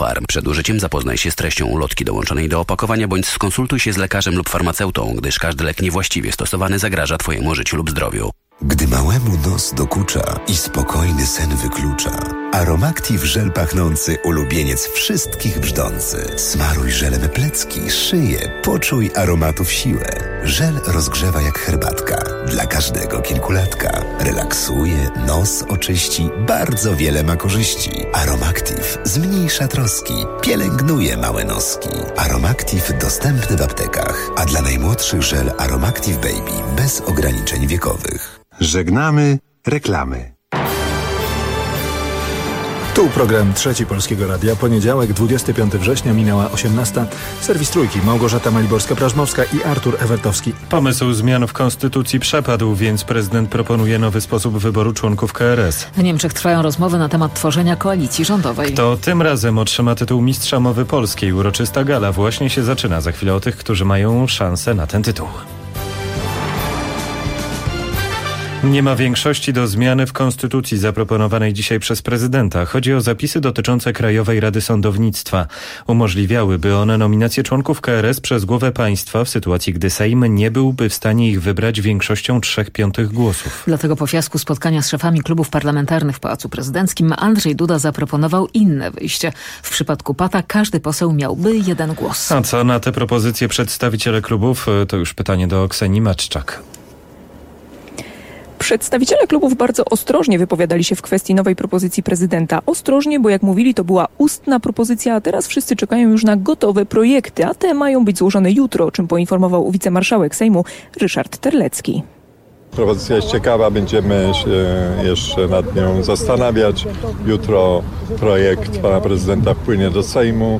Sinopharm. Przed użyciem zapoznaj się z treścią ulotki dołączonej do opakowania bądź skonsultuj się z lekarzem lub farmaceutą, gdyż każdy lek niewłaściwie stosowany zagraża Twojemu życiu lub zdrowiu. Gdy małemu nos dokucza i spokojny sen wyklucza, Aromactive żel pachnący, ulubieniec wszystkich brzdący. Smaruj żelem plecki, szyję, poczuj aromatów siłę. Żel rozgrzewa jak herbatka, dla każdego kilkulatka. Relaksuje, nos oczyści, bardzo wiele ma korzyści. Aromactive zmniejsza troski, pielęgnuje małe noski. Aromactive dostępny w aptekach, a dla najmłodszych żel Aromactive Baby bez ograniczeń wiekowych. Żegnamy reklamy. Tu program Trzeci Polskiego Radia. Poniedziałek, 25 września, minęła 18. Serwis Trójki. Małgorzata Maliborska-Prażmowska i Artur Ewertowski. Pomysł zmian w konstytucji przepadł, więc prezydent proponuje nowy sposób wyboru członków KRS. W Niemczech trwają rozmowy na temat tworzenia koalicji rządowej. Kto tym razem otrzyma tytuł Mistrza Mowy Polskiej? Uroczysta gala właśnie się zaczyna. Za chwilę o tych, którzy mają szansę na ten tytuł. Nie ma większości do zmiany w konstytucji zaproponowanej dzisiaj przez prezydenta. Chodzi o zapisy dotyczące Krajowej Rady Sądownictwa. Umożliwiałyby one nominację członków KRS przez głowę państwa w sytuacji, gdy Sejm nie byłby w stanie ich wybrać większością 3/5 głosów. Dlatego po fiasku spotkania z szefami klubów parlamentarnych w Pałacu Prezydenckim Andrzej Duda zaproponował inne wyjście. W przypadku Pata każdy poseł miałby 1 głos. A co na te propozycje przedstawiciele klubów? To już pytanie do Ksenii Matczak. Przedstawiciele klubów bardzo ostrożnie wypowiadali się w kwestii nowej propozycji prezydenta. Ostrożnie, bo jak mówili, to była ustna propozycja, a teraz wszyscy czekają już na gotowe projekty, a te mają być złożone jutro, o czym poinformował wicemarszałek Sejmu Ryszard Terlecki. Propozycja jest ciekawa, będziemy się jeszcze nad nią zastanawiać. Jutro projekt pana prezydenta wpłynie do Sejmu.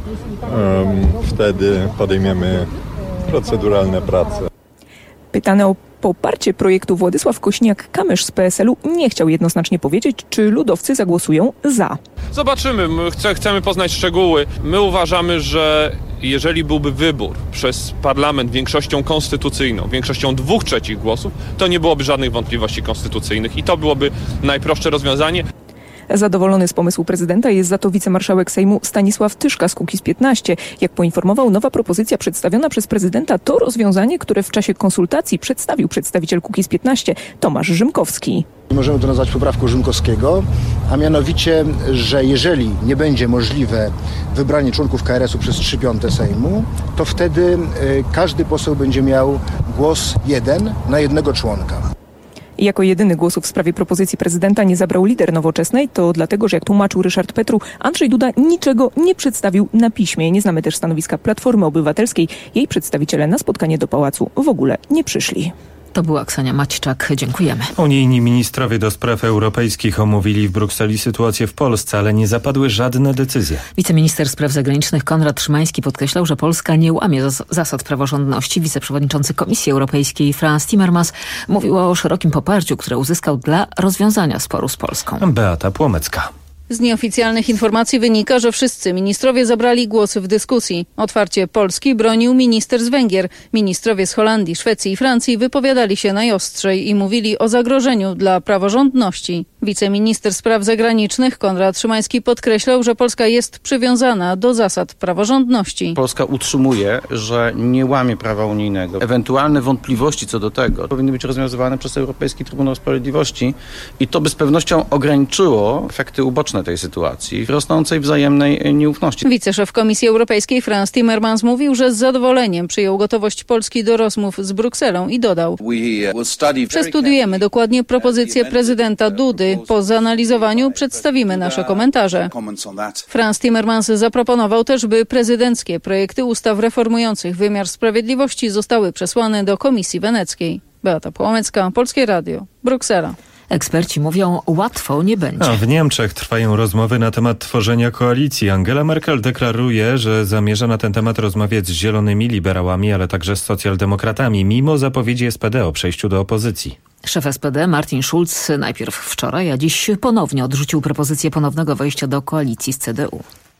Wtedy podejmiemy proceduralne prace. Pytany o poparcie projektu Władysław Kośniak-Kamysz z PSL-u nie chciał jednoznacznie powiedzieć, czy ludowcy zagłosują za. Zobaczymy, chcemy poznać szczegóły. My uważamy, że jeżeli byłby wybór przez parlament większością konstytucyjną, większością 2/3 głosów, to nie byłoby żadnych wątpliwości konstytucyjnych i to byłoby najprostsze rozwiązanie. Zadowolony z pomysłu prezydenta jest za to wicemarszałek Sejmu Stanisław Tyszka z Kukiz15. Jak poinformował, nowa propozycja przedstawiona przez prezydenta to rozwiązanie, które w czasie konsultacji przedstawił przedstawiciel Kukiz15 Tomasz Rzymkowski. Możemy to nazwać poprawką Rzymkowskiego, a mianowicie, że jeżeli nie będzie możliwe wybranie członków KRS-u przez 3/5 Sejmu, to wtedy każdy poseł będzie miał głos 1 na 1 członka. Jako jedyny głosów w sprawie propozycji prezydenta nie zabrał lider Nowoczesnej. To dlatego, że jak tłumaczył Ryszard Petru, Andrzej Duda niczego nie przedstawił na piśmie. Nie znamy też stanowiska Platformy Obywatelskiej. Jej przedstawiciele na spotkanie do pałacu w ogóle nie przyszli. To była Ksenia Maćczak. Dziękujemy. Unijni ministrowie do spraw europejskich omówili w Brukseli sytuację w Polsce, ale nie zapadły żadne decyzje. Wiceminister spraw zagranicznych Konrad Szymański podkreślał, że Polska nie łamie zasad praworządności. Wiceprzewodniczący Komisji Europejskiej Frans Timmermans mówił o szerokim poparciu, które uzyskał dla rozwiązania sporu z Polską. Beata Płomecka. Z nieoficjalnych informacji wynika, że wszyscy ministrowie zabrali głos w dyskusji. Otwarcie Polski bronił minister z Węgier. Ministrowie z Holandii, Szwecji i Francji wypowiadali się najostrzej i mówili o zagrożeniu dla praworządności. Wiceminister spraw zagranicznych Konrad Szymański podkreślał, że Polska jest przywiązana do zasad praworządności. Polska utrzymuje, że nie łamie prawa unijnego. Ewentualne wątpliwości co do tego powinny być rozwiązywane przez Europejski Trybunał Sprawiedliwości i to by z pewnością ograniczyło efekty uboczne tej sytuacji, rosnącej wzajemnej nieufności. Wiceszef Komisji Europejskiej Frans Timmermans mówił, że z zadowoleniem przyjął gotowość Polski do rozmów z Brukselą i dodał: Przestudiujemy dokładnie propozycję prezydenta Dudy. Po zanalizowaniu przedstawimy nasze komentarze. Frans Timmermans zaproponował też, by prezydenckie projekty ustaw reformujących wymiar sprawiedliwości zostały przesłane do Komisji Weneckiej. Beata Płomecka, Polskie Radio, Bruksela. Eksperci mówią, łatwo nie będzie. A w Niemczech trwają rozmowy na temat tworzenia koalicji. Angela Merkel deklaruje, że zamierza na ten temat rozmawiać z zielonymi, liberałami, ale także z socjaldemokratami, mimo zapowiedzi SPD o przejściu do opozycji. Szef SPD Martin Schulz najpierw wczoraj, a dziś ponownie odrzucił propozycję ponownego wejścia do koalicji z CDU.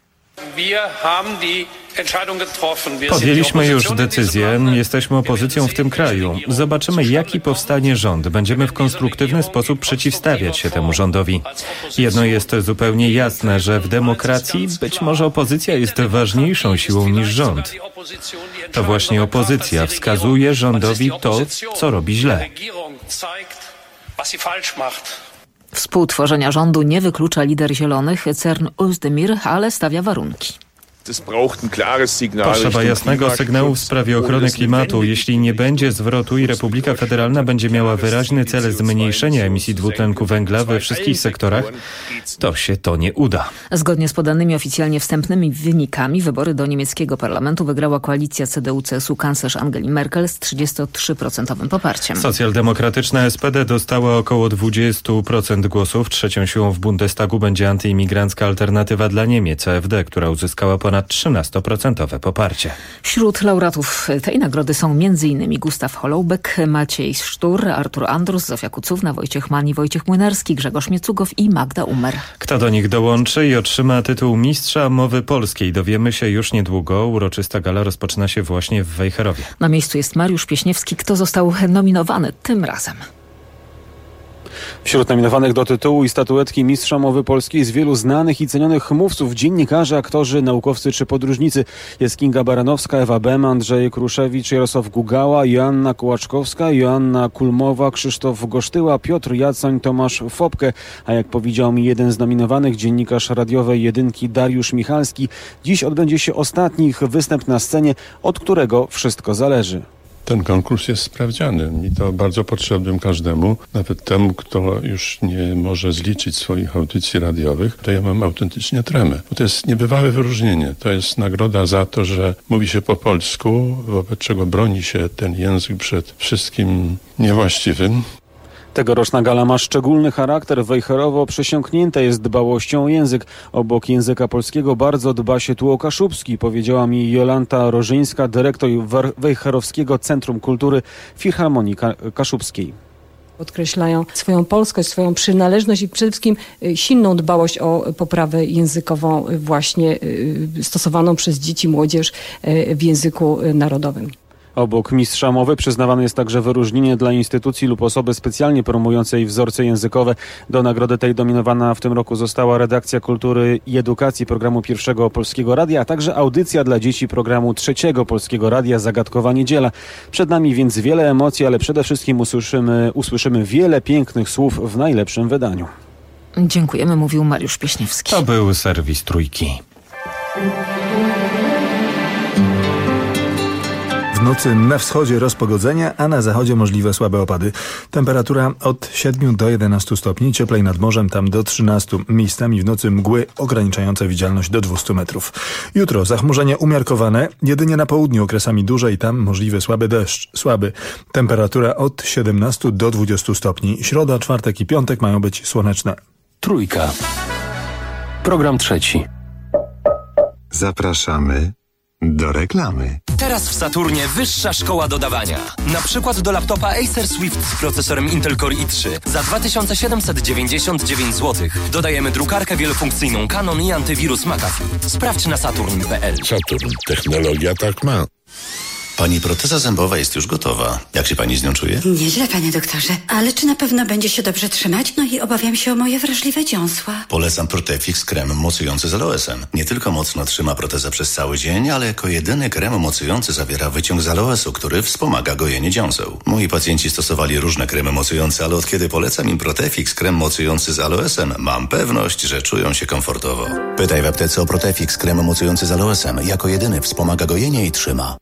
Podjęliśmy już decyzję, jesteśmy opozycją w tym kraju. Zobaczymy, jaki powstanie rząd. Będziemy w konstruktywny sposób przeciwstawiać się temu rządowi. Jedno jest zupełnie jasne, że w demokracji być może opozycja jest ważniejszą siłą niż rząd. To właśnie opozycja wskazuje rządowi to, co robi źle. Współtworzenia rządu nie wyklucza lider Zielonych Cern Özdemir, ale stawia warunki. Potrzeba jasnego sygnału w sprawie ochrony klimatu. Jeśli nie będzie zwrotu i Republika Federalna będzie miała wyraźny cel zmniejszenia emisji dwutlenku węgla we wszystkich sektorach, to się to nie uda. Zgodnie z podanymi oficjalnie wstępnymi wynikami wybory do niemieckiego parlamentu wygrała koalicja CDU-CSU kanclerz Angeli Merkel z 33% poparciem. Socjaldemokratyczna SPD dostała około 20% głosów. Trzecią siłą w Bundestagu będzie antyimigrancka Alternatywa dla Niemiec, AfD, która uzyskała ponad 13% poparcie. Wśród laureatów tej nagrody są m.in. Gustaw Holoubek, Maciej Sztur, Artur Andrus, Zofia Kucówna, Wojciech Mann, Wojciech Młynarski, Grzegorz Miecugow i Magda Umer. Kto do nich dołączy i otrzyma tytuł mistrza mowy polskiej, dowiemy się już niedługo. Uroczysta gala rozpoczyna się właśnie w Wejherowie. Na miejscu jest Mariusz Pieśniewski. Kto został nominowany tym razem? Wśród nominowanych do tytułu i statuetki mistrza mowy polskiej jest wielu znanych i cenionych mówców, dziennikarze, aktorzy, naukowcy czy podróżnicy. Jest Kinga Baranowska, Ewa Bem, Andrzej Kruszewicz, Jarosław Gugała, Joanna Kołaczkowska, Joanna Kulmowa, Krzysztof Gosztyła, Piotr Jacoń, Tomasz Fopke. A jak powiedział mi jeden z nominowanych, dziennikarz radiowej Jedynki Dariusz Michalski, dziś odbędzie się ostatni ich występ na scenie, od którego wszystko zależy. Ten konkurs jest sprawdziany i to bardzo potrzebnym każdemu, nawet temu, kto już nie może zliczyć swoich audycji radiowych, to ja mam autentycznie tremę. Bo to jest niebywałe wyróżnienie. To jest nagroda za to, że mówi się po polsku, wobec czego broni się ten język przed wszystkim niewłaściwym. Tegoroczna gala ma szczególny charakter. Wejherowo przesiąknięte jest dbałością o język. Obok języka polskiego bardzo dba się tu o kaszubski, powiedziała mi Jolanta Rożyńska, dyrektor Wejherowskiego Centrum Kultury Filharmonii Kaszubskiej. Podkreślają swoją polskość, swoją przynależność i przede wszystkim silną dbałość o poprawę językową właśnie stosowaną przez dzieci, młodzież w języku narodowym. Obok mistrza mowy przyznawane jest także wyróżnienie dla instytucji lub osoby specjalnie promującej wzorce językowe. Do nagrody tej dominowana w tym roku została redakcja kultury i edukacji programu Pierwszego Polskiego Radia, a także audycja dla dzieci programu Trzeciego Polskiego Radia Zagadkowa Niedziela. Przed nami więc wiele emocji, ale przede wszystkim usłyszymy wiele pięknych słów w najlepszym wydaniu. Dziękujemy, mówił Mariusz Pieśniewski. To był serwis Trójki. W nocy na wschodzie rozpogodzenia, a na zachodzie możliwe słabe opady. Temperatura od 7 do 11 stopni, cieplej nad morzem, tam do 13. Miejscami w nocy mgły ograniczające widzialność do 200 metrów. Jutro zachmurzenie umiarkowane, jedynie na południu okresami duże i tam możliwy słaby deszcz. Słaby. Temperatura od 17 do 20 stopni. Środa, czwartek i piątek mają być słoneczne. Trójka. Program trzeci. Zapraszamy do reklamy. Teraz w Saturnie wyższa szkoła dodawania. Na przykład do laptopa Acer Swift z procesorem Intel Core i3 za 2799 zł. Dodajemy drukarkę wielofunkcyjną Canon i antywirus McAfee. Sprawdź na saturn.pl. Saturn. Technologia tak ma. Pani proteza zębowa jest już gotowa. Jak się pani z nią czuje? Nieźle, panie doktorze. Ale czy na pewno będzie się dobrze trzymać? No i obawiam się o moje wrażliwe dziąsła. Polecam Protefix krem mocujący z aloesem. Nie tylko mocno trzyma protezę przez cały dzień, ale jako jedyny krem mocujący zawiera wyciąg z aloesu, który wspomaga gojenie dziąseł. Moi pacjenci stosowali różne kremy mocujące, ale od kiedy polecam im Protefix krem mocujący z aloesem, mam pewność, że czują się komfortowo. Pytaj w aptece o Protefix krem mocujący z aloesem. Jako jedyny wspomaga gojenie i trzyma.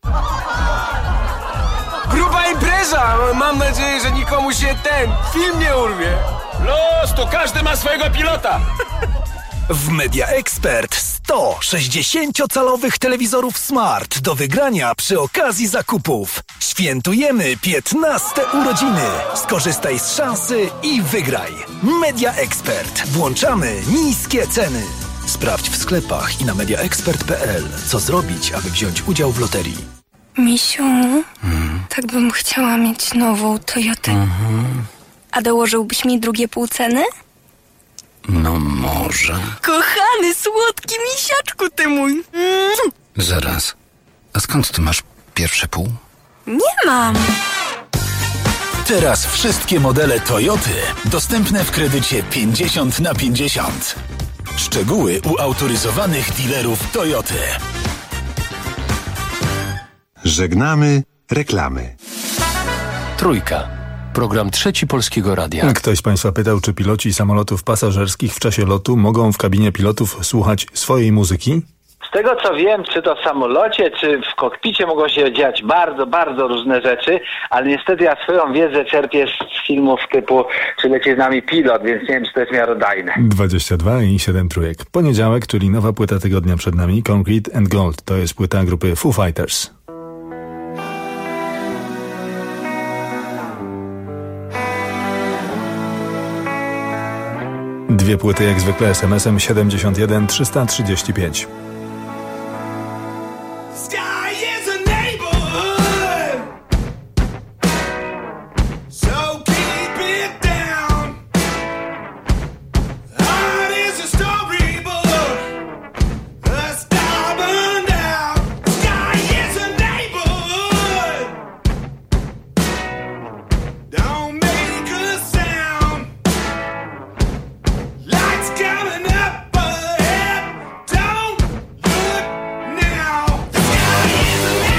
Gruba impreza! Mam nadzieję, że nikomu się ten film nie urwie. Los, to każdy ma swojego pilota. W Media Expert 100 60-calowych telewizorów Smart do wygrania przy okazji zakupów. Świętujemy 15 urodziny. Skorzystaj z szansy i wygraj. Media Expert. Włączamy niskie ceny. Sprawdź w sklepach i na mediaexpert.pl, co zrobić, aby wziąć udział w loterii. Misiu, tak bym chciała mieć nową Toyotę. A dołożyłbyś mi drugie pół ceny? No może. Kochany, słodki misiaczku ty mój. Zaraz. A skąd ty masz pierwsze pół? Nie mam. Teraz wszystkie modele Toyoty dostępne w kredycie 50/50. Szczegóły u autoryzowanych dealerów Toyoty. Żegnamy reklamy. Trójka. Program Trzeci Polskiego Radia. Ktoś z Państwa pytał, czy piloci samolotów pasażerskich w czasie lotu mogą w kabinie pilotów słuchać swojej muzyki? Z tego co wiem, czy to w samolocie, czy w kokpicie mogą się dziać bardzo, bardzo różne rzeczy, ale niestety ja swoją wiedzę czerpię z filmów typu Czy leci z nami pilot, więc nie wiem, czy to jest miarodajne. 22 i 7 trójek. Poniedziałek, czyli nowa płyta tygodnia przed nami, Concrete and Gold. To jest płyta grupy Foo Fighters. Dwie płyty jak zwykle SMS-em 71 335. Coming up ahead, don't look now. The sky is a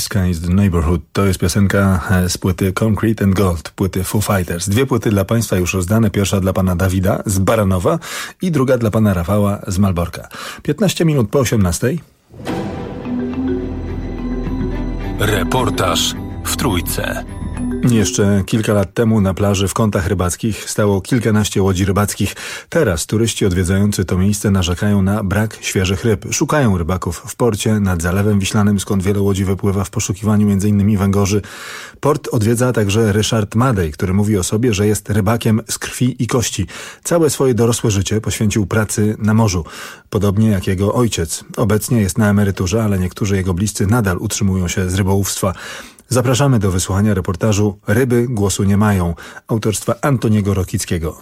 Sky is the Neighborhood. To jest piosenka z płyty Concrete and Gold, płyty Foo Fighters. 2 płyty dla Państwa już rozdane. Pierwsza dla Pana Dawida z Baranowa i druga dla Pana Rafała z Malborka. 15 minut po 18. Reportaż w Trójce. Jeszcze kilka lat temu na plaży w Kątach Rybackich stało kilkanaście łodzi rybackich. Teraz turyści odwiedzający to miejsce narzekają na brak świeżych ryb. Szukają rybaków w porcie nad Zalewem Wiślanym, skąd wiele łodzi wypływa w poszukiwaniu m.in. węgorzy. Port odwiedza także Ryszard Madej, który mówi o sobie, że jest rybakiem z krwi i kości. Całe swoje dorosłe życie poświęcił pracy na morzu. Podobnie jak jego ojciec. Obecnie jest na emeryturze, ale niektórzy jego bliscy nadal utrzymują się z rybołówstwa. Zapraszamy do wysłuchania reportażu Ryby głosu nie mają, autorstwa Antoniego Rokickiego.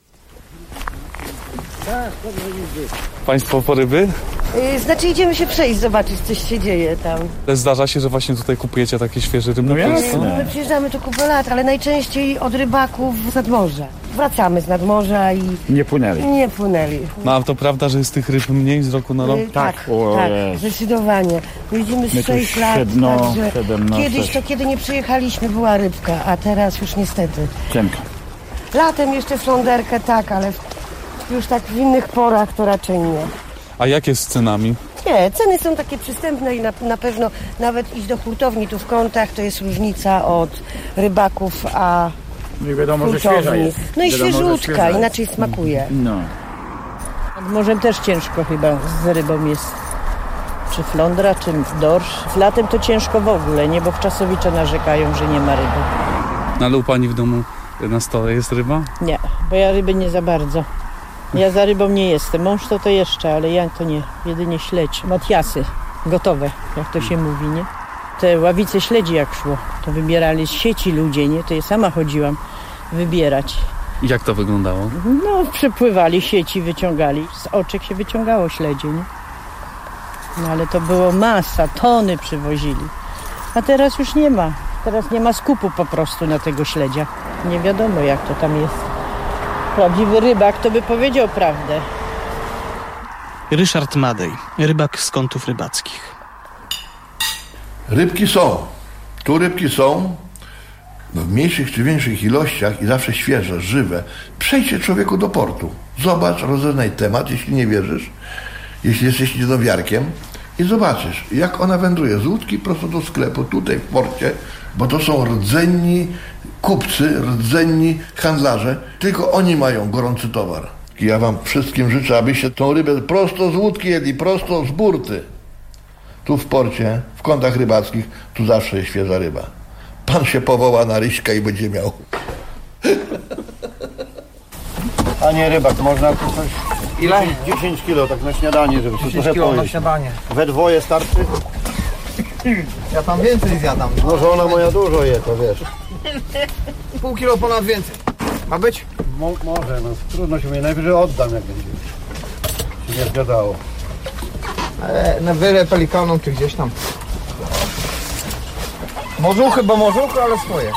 Państwo po ryby? Znaczy idziemy się przejść, zobaczyć, coś się dzieje tam. Zdarza się, że właśnie tutaj kupujecie takie świeże ryby? No my przyjeżdżamy tu kupę lat, ale najczęściej od rybaków z nadmorza. Wracamy z nadmorza i... Nie płynęli. Nie płynęli. No a to prawda, że jest tych ryb mniej z roku na rok? Tak, zdecydowanie. Jedziemy z 6 lat, także 17. Kiedyś to kiedy nie przyjechaliśmy była rybka, a teraz już niestety. Cienko. Latem jeszcze fląderkę tak, ale już tak w innych porach to raczej nie. A jak jest z cenami? Nie, ceny są takie przystępne i na pewno nawet iść do hurtowni tu w Kątach to jest różnica od rybaków, a nie wiadomo, że świeża jest. No i świeżutka, inaczej smakuje. No. Nad morzem też ciężko chyba z rybą jest. Czy flądra, czy dorsz. Z latem to ciężko w ogóle, nie? Bo w Czasowicze narzekają, że nie ma ryby. No ale u pani w domu na stole jest ryba? Nie, bo ja ryby nie za bardzo. Ja za rybą nie jestem. Mąż to jeszcze, ale ja to nie. Jedynie śledź. Matiasy gotowe, jak to się mówi, nie? Te ławice śledzi jak szło, to wybierali z sieci ludzie, nie? To ja sama chodziłam wybierać. I jak to wyglądało? No, przypływali, sieci wyciągali. Z oczek się wyciągało śledzie, nie? No ale to było masa, tony przywozili. A teraz już nie ma. Teraz nie ma skupu po prostu na tego śledzia. Nie wiadomo, jak to tam jest. Prawdziwy rybak to by powiedział prawdę. Ryszard Madej, rybak z Kątów Rybackich. Rybki są. Tu rybki są w mniejszych czy większych ilościach i zawsze świeże, żywe. Przejdźcie człowieku do portu. Zobacz, rozeznaj temat, jeśli nie wierzysz, jeśli jesteś niedowiarkiem i zobaczysz, jak ona wędruje z łódki prosto do sklepu, tutaj w porcie, bo to są rdzenni kupcy, rdzenni handlarze, tylko oni mają gorący towar. I ja wam wszystkim życzę, abyście tą rybę prosto z łódki jedli, prosto z burty. Tu w porcie, w Kątach Rybackich, tu zawsze jest świeża ryba. Pan się powoła na ryśka i będzie miał. Panie rybak, można tu coś... Ile? 10 kilo, tak na śniadanie, żeby 10 kilo na śniadanie. We dwoje starczy? Ja tam więcej zjadam. No żona moja dużo je, to wiesz. Pół kilo ponad więcej. Ma być? Może, no trudno się mnie, najwyżej oddam, jak będzie. Się nie zgadzało. Na wyrę pelikaną czy gdzieś tam. Morzuchy, bo morzuchy, ale swoje.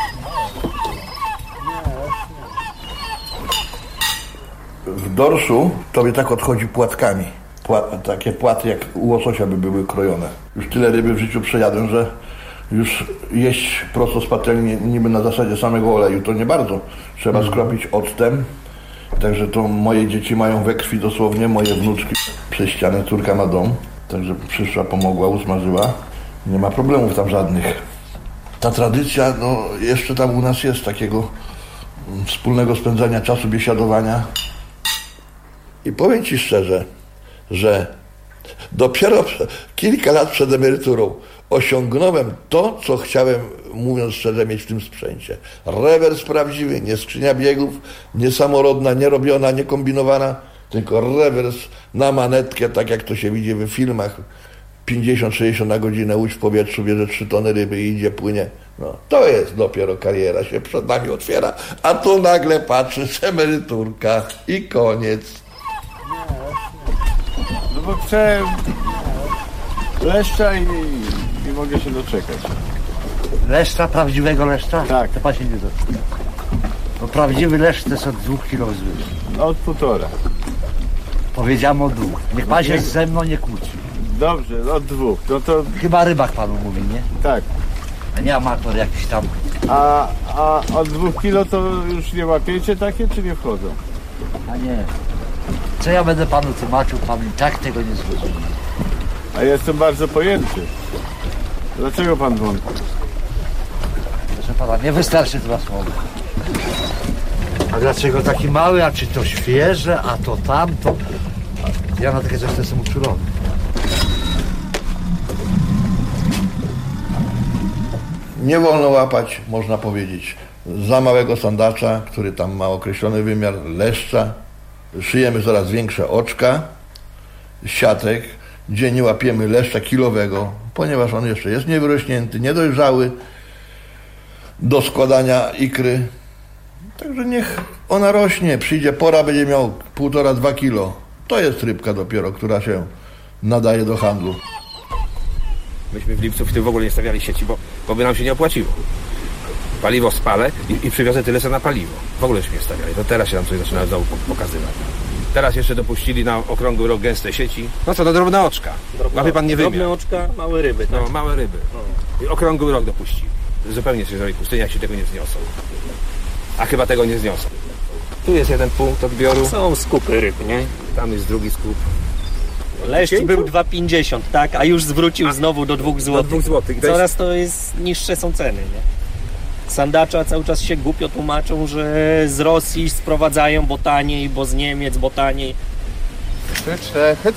W dorszu tobie tak odchodzi płatkami. Takie płaty jak u łososia by były krojone. Już tyle ryby w życiu przejadłem, że już jeść prosto z patelni niby na zasadzie samego oleju to nie bardzo. Trzeba skropić octem. Także to moje dzieci mają we krwi dosłownie, moje wnuczki przez ścianę, córka ma dom. Także przyszła, pomogła, usmażyła. Nie ma problemów tam żadnych. Ta tradycja, no jeszcze tam u nas jest takiego wspólnego spędzania czasu, biesiadowania. I powiem ci szczerze, że dopiero kilka lat przed emeryturą osiągnąłem to, co chciałem, mówiąc szczerze, mieć w tym sprzęcie. Rewers prawdziwy, nie skrzynia biegów, nie samorodna, nie robiona, nie kombinowana, tylko rewers na manetkę, tak jak to się widzi w filmach. 50-60 na godzinę, łódź w powietrzu, bierze 3 tony ryby i idzie, płynie. No, to jest dopiero kariera, się przed nami otwiera, a tu nagle patrzysz, emeryturka i koniec. No bo chcę leszcza i mogę się doczekać. Leszcza, prawdziwego leszcza? Tak. To pan się nie doczeka. Bo prawdziwy leszcz to jest od 2 kg zwyż. Od 1,5. Powiedziałem o 2. Niech pan się ze mną nie kłóci. Dobrze, od 2. No to... Chyba rybak panu mówi, nie? Tak. A nie amator jakiś tam. A od 2 kilo to już nie łapiecie takie, czy nie wchodzą? A nie. Co ja będę panu tłumaczył, pan i tak tego nie zrozumie. A ja jestem bardzo pojęty. Dlaczego pan wątpi? Proszę pana, nie wystarczy 2 słowa. A dlaczego taki mały, a czy to świeże, a to tamto? Ja na takie coś jestem uczulony. Nie wolno łapać, można powiedzieć, za małego sandacza, który tam ma określony wymiar, leszcza. Szyjemy coraz większe oczka, siatek, gdzie nie łapiemy leszcza kilowego, ponieważ on jeszcze jest niewyrośnięty, niedojrzały do składania ikry. Także niech ona rośnie, przyjdzie pora, będzie miał 1,5–2 kilo. To jest rybka dopiero, która się nadaje do handlu. Myśmy w lipcu w tym w ogóle nie stawiali sieci, bo by nam się nie opłaciło. Paliwo spalę i przywiozę tyle co na paliwo. W ogóle się nie stawiali. To teraz się nam coś zaczyna znowu pokazywać. Teraz jeszcze dopuścili na okrągły rok gęste sieci. No co, to drobne oczka. Łapie pan nie wymiar. Drobne oczka, małe ryby. Tak? No, małe ryby. I okrągły rok dopuścili. Zupełnie się zrobi pustynia, się tego nie zniosą. A chyba tego nie zniosą. Tu jest jeden punkt odbioru. Są skupy ryb, nie? Tam jest drugi skup. Leszcz był 2,50, tak? A już zwrócił znowu do 2 zł. Do 2 zł. Coraz to jest niższe są ceny, nie? Sandacza cały czas się głupio tłumaczą, że z Rosji sprowadzają, bo taniej, bo z Niemiec, bo taniej. Hyc.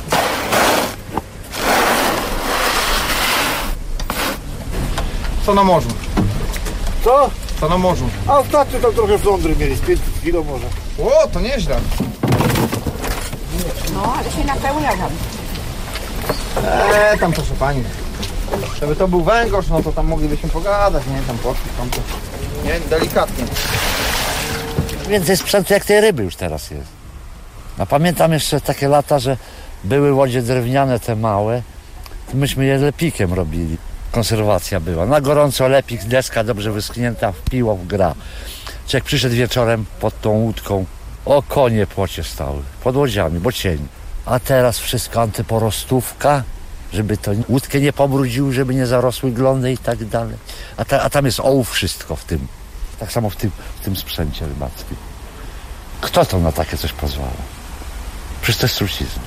Co na morzu? Co? Co na morzu? A ostatnio tam trochę flądry mieli, z 500 kilo może. O, to nieźle. No, ale się napełnia tam. Tam proszę pani. Żeby to był węgorz, no to tam moglibyśmy pogadać, nie? Tam poszli, tam to... Nie, delikatnie. Więcej sprzętu jak tej ryby już teraz jest. No pamiętam jeszcze takie lata, że były łodzie drewniane te małe. Myśmy je lepikiem robili. Konserwacja była. Na gorąco lepik, deska dobrze wyschnięta, w piło w gra. Człowiek przyszedł wieczorem pod tą łódką. O, konie płocie stały. Pod łodziami, bo cień. A teraz wszystko antyporostówka, żeby to łódkę nie pobrudził, żeby nie zarosły glony i tak dalej. A tam jest ołów wszystko w tym. Tak samo w tym sprzęcie rybackim. Kto to na takie coś pozwala? Przecież to jest trucizna.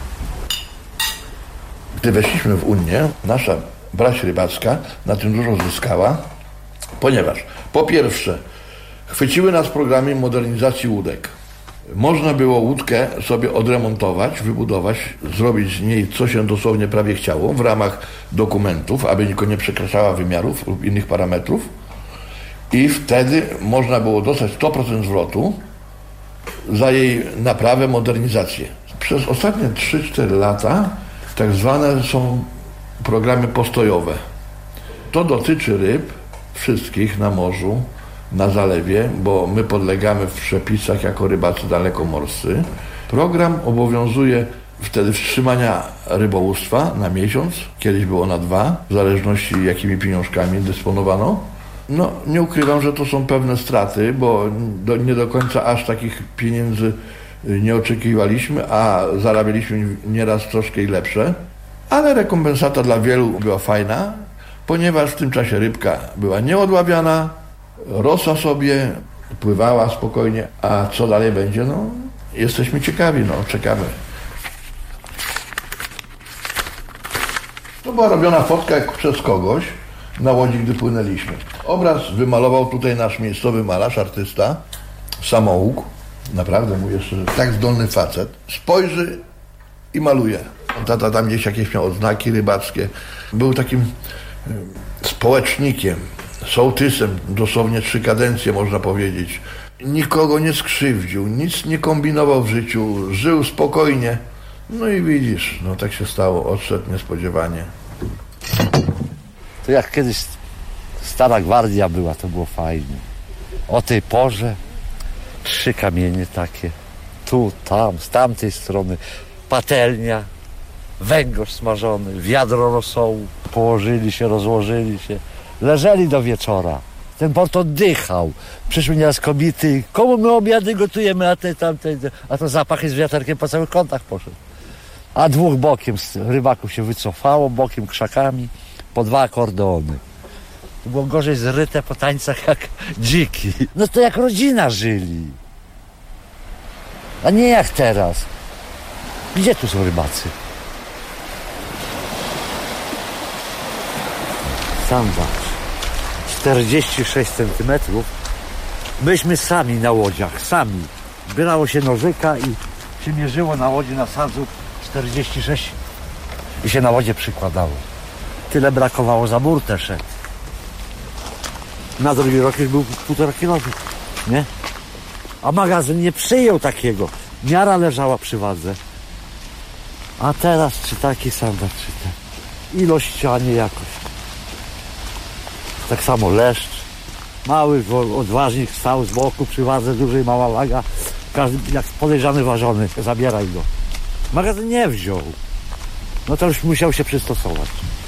Gdy weszliśmy w Unię, nasza braść rybacka na tym dużo zyskała, ponieważ po pierwsze chwyciły nas w programie modernizacji łódek. Można było łódkę sobie odremontować, wybudować, zrobić z niej co się dosłownie prawie chciało w ramach dokumentów, aby tylko nie przekraczała wymiarów lub innych parametrów i wtedy można było dostać 100% zwrotu za jej naprawę, modernizację. Przez ostatnie 3-4 lata tak zwane są programy postojowe. To dotyczy ryb wszystkich na morzu, na zalewie, bo my podlegamy w przepisach jako rybacy dalekomorscy. Program obowiązuje wtedy wstrzymania rybołówstwa na miesiąc, kiedyś było na 2, w zależności jakimi pieniążkami dysponowano. No, nie ukrywam, że to są pewne straty, bo nie do końca aż takich pieniędzy nie oczekiwaliśmy, a zarabialiśmy nieraz troszkę i lepsze. Ale rekompensata dla wielu była fajna, ponieważ w tym czasie rybka była nieodławiana, rosła sobie, pływała spokojnie, a co dalej będzie, no jesteśmy ciekawi, no czekamy. To była robiona fotka przez kogoś na łodzi, gdy płynęliśmy. Obraz wymalował tutaj nasz miejscowy malarz, artysta, Samołuk, naprawdę mówię szczerze, tak zdolny facet, spojrzy i maluje. Tata tam gdzieś jakieś miał odznaki rybackie, był takim społecznikiem, sołtysem, dosłownie 3 kadencje można powiedzieć. Nikogo nie skrzywdził, nic nie kombinował w życiu, żył spokojnie. No i widzisz, no tak się stało, odszedł niespodziewanie. To jak kiedyś stara gwardia była, to było fajnie. O tej porze 3 kamienie takie, tu, tam, z tamtej strony, patelnia, węgorz smażony, wiadro rosołu, położyli się, rozłożyli się, leżeli do wieczora. Ten port oddychał. Przyszły nieraz kobiety, komu my obiady gotujemy, a to zapach z wiaterkiem po całych kątach poszedł. A 2 bokiem rybaków się wycofało, bokiem krzakami, po 2 akordeony. To było gorzej zryte po tańcach jak dziki. No to jak rodzina żyli. A nie jak teraz. Gdzie tu są rybacy? Sandacz. 46 cm. Myśmy sami na łodziach, sami. Zbierało się nożyka i się mierzyło na łodzi na sadzu 46 i się na łodzie przykładało. Tyle brakowało, za burtę szedł. Na drugi rok już był 1,5 kg, nie? A magazyn nie przyjął takiego. Miara leżała przy wadze. A teraz czy taki sandacz, czy ten. Ilość, a nie jakość. Tak samo leszcz. Mały odważnik stał z boku przy wadze dużej, mała waga. Każdy jak podejrzany ważony, zabieraj go. Magazyn nie wziął. No to już musiał się przystosować.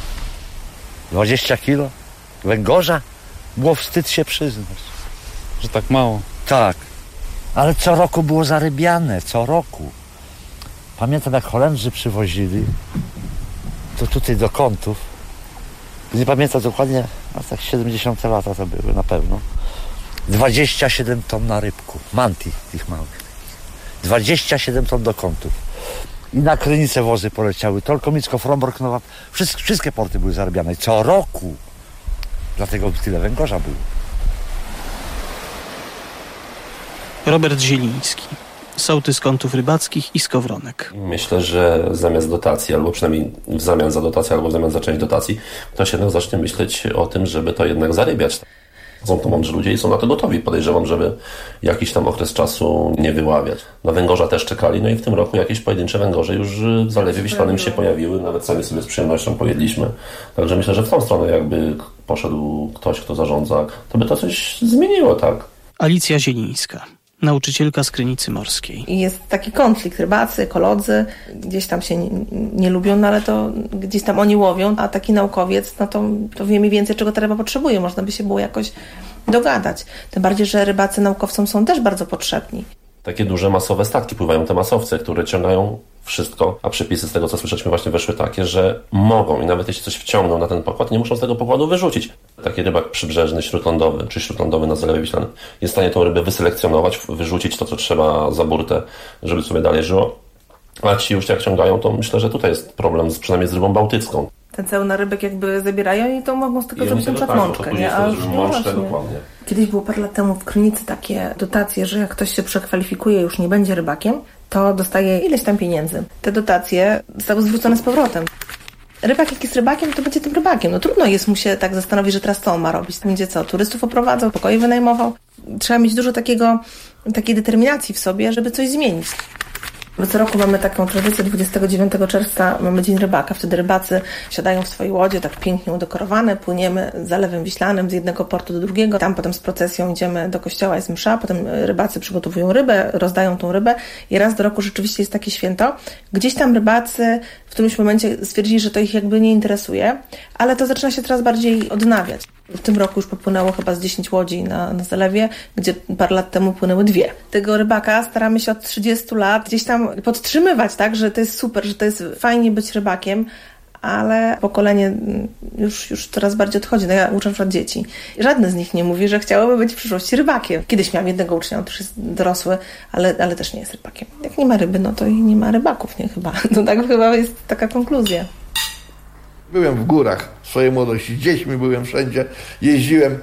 20 kilo węgorza? Było wstyd się przyznać. Że tak mało? Tak. Ale co roku było zarybiane, co roku. Pamiętam, jak Holendrzy przywozili, to tutaj do Kątów, nie pamiętam dokładnie, a tak 70 lata to były na pewno, 27 ton na rybku, manti tych małych. 27 ton do Kątów. I na Krynicę wozy poleciały, Tolkomicko, Frombork, Nowa, wszystkie porty były zarabiane. Co roku. Dlatego tyle węgorza było. Robert Zieliński. Sołtys Kątów Rybackich i Skowronek. Myślę, że zamiast dotacji, albo przynajmniej w zamian za dotację, albo w zamian za część dotacji, ktoś jednak zacznie myśleć o tym, żeby to jednak zarybiać. Są to mądrzy ludzie i są na to gotowi. Podejrzewam, żeby jakiś tam okres czasu nie wyławiać. Na węgorza też czekali, no i w tym roku jakieś pojedyncze węgorze już w Zalewie Wiślanym się pojawiły, nawet sami sobie z przyjemnością pojedliśmy. Także myślę, że w tą stronę jakby poszedł ktoś, kto zarządza, to by to coś zmieniło, tak? Alicja Zielińska. Nauczycielka z Krynicy Morskiej. I jest taki konflikt, rybacy, ekolodzy, gdzieś tam się nie lubią, no ale to gdzieś tam oni łowią, a taki naukowiec, no to wie mniej więcej, czego ta ryba potrzebuje, można by się było jakoś dogadać. Tym bardziej, że rybacy naukowcom są też bardzo potrzebni. Takie duże, masowe statki pływają te masowce, które ciągają wszystko, a przepisy z tego, co słyszeliśmy, właśnie weszły takie, że mogą i nawet jeśli coś wciągną na ten pokład, nie muszą z tego pokładu wyrzucić. Taki rybak przybrzeżny, śródlądowy czy śródlądowy na Zalewie Wiślanym jest w stanie tą rybę wyselekcjonować, wyrzucić to, co trzeba za burtę, żeby sobie dalej żyło. A ci już jak ciągają, to myślę, że tutaj jest problem przynajmniej z rybą bałtycką. Ten cały narybek jakby zabierają i to mogą z tego zrobić na przykład mączkę, nie? A już dokładnie. Kiedyś było parę lat temu w Krynicy takie dotacje, że jak ktoś się przekwalifikuje, już nie będzie rybakiem, to dostaje ileś tam pieniędzy. Te dotacje zostały zwrócone z powrotem. Rybak jak jest rybakiem, to będzie tym rybakiem. No trudno jest mu się tak zastanowić, że teraz co on ma robić. Będzie co? Turystów oprowadzał, pokoje wynajmował. Trzeba mieć dużo takiej determinacji w sobie, żeby coś zmienić. Co roku mamy taką tradycję, 29 czerwca mamy Dzień Rybaka. Wtedy rybacy siadają w swojej łodzie, tak pięknie udekorowane, płyniemy Zalewem Wiślanym z jednego portu do drugiego. Tam potem z procesją idziemy do kościoła, jest msza, potem rybacy przygotowują rybę, rozdają tą rybę i raz do roku rzeczywiście jest takie święto. Gdzieś tam rybacy w którymś momencie stwierdzili, że to ich jakby nie interesuje, ale to zaczyna się coraz bardziej odnawiać. W tym roku już popłynęło chyba z 10 łodzi na Zalewie, gdzie parę lat temu płynęły 2. Tego rybaka staramy się od 30 lat gdzieś tam podtrzymywać, tak, że to jest super, że to jest fajnie być rybakiem, ale pokolenie już coraz bardziej odchodzi. No ja uczę na przykład dzieci. Żadne z nich nie mówi, że chciałoby być w przyszłości rybakiem. Kiedyś miałam jednego ucznia, on też jest dorosły, ale też nie jest rybakiem. Jak nie ma ryby, no to i nie ma rybaków, nie chyba. To tak chyba jest taka konkluzja. Byłem w górach w swojej młodości, dziećmi byłem wszędzie, jeździłem.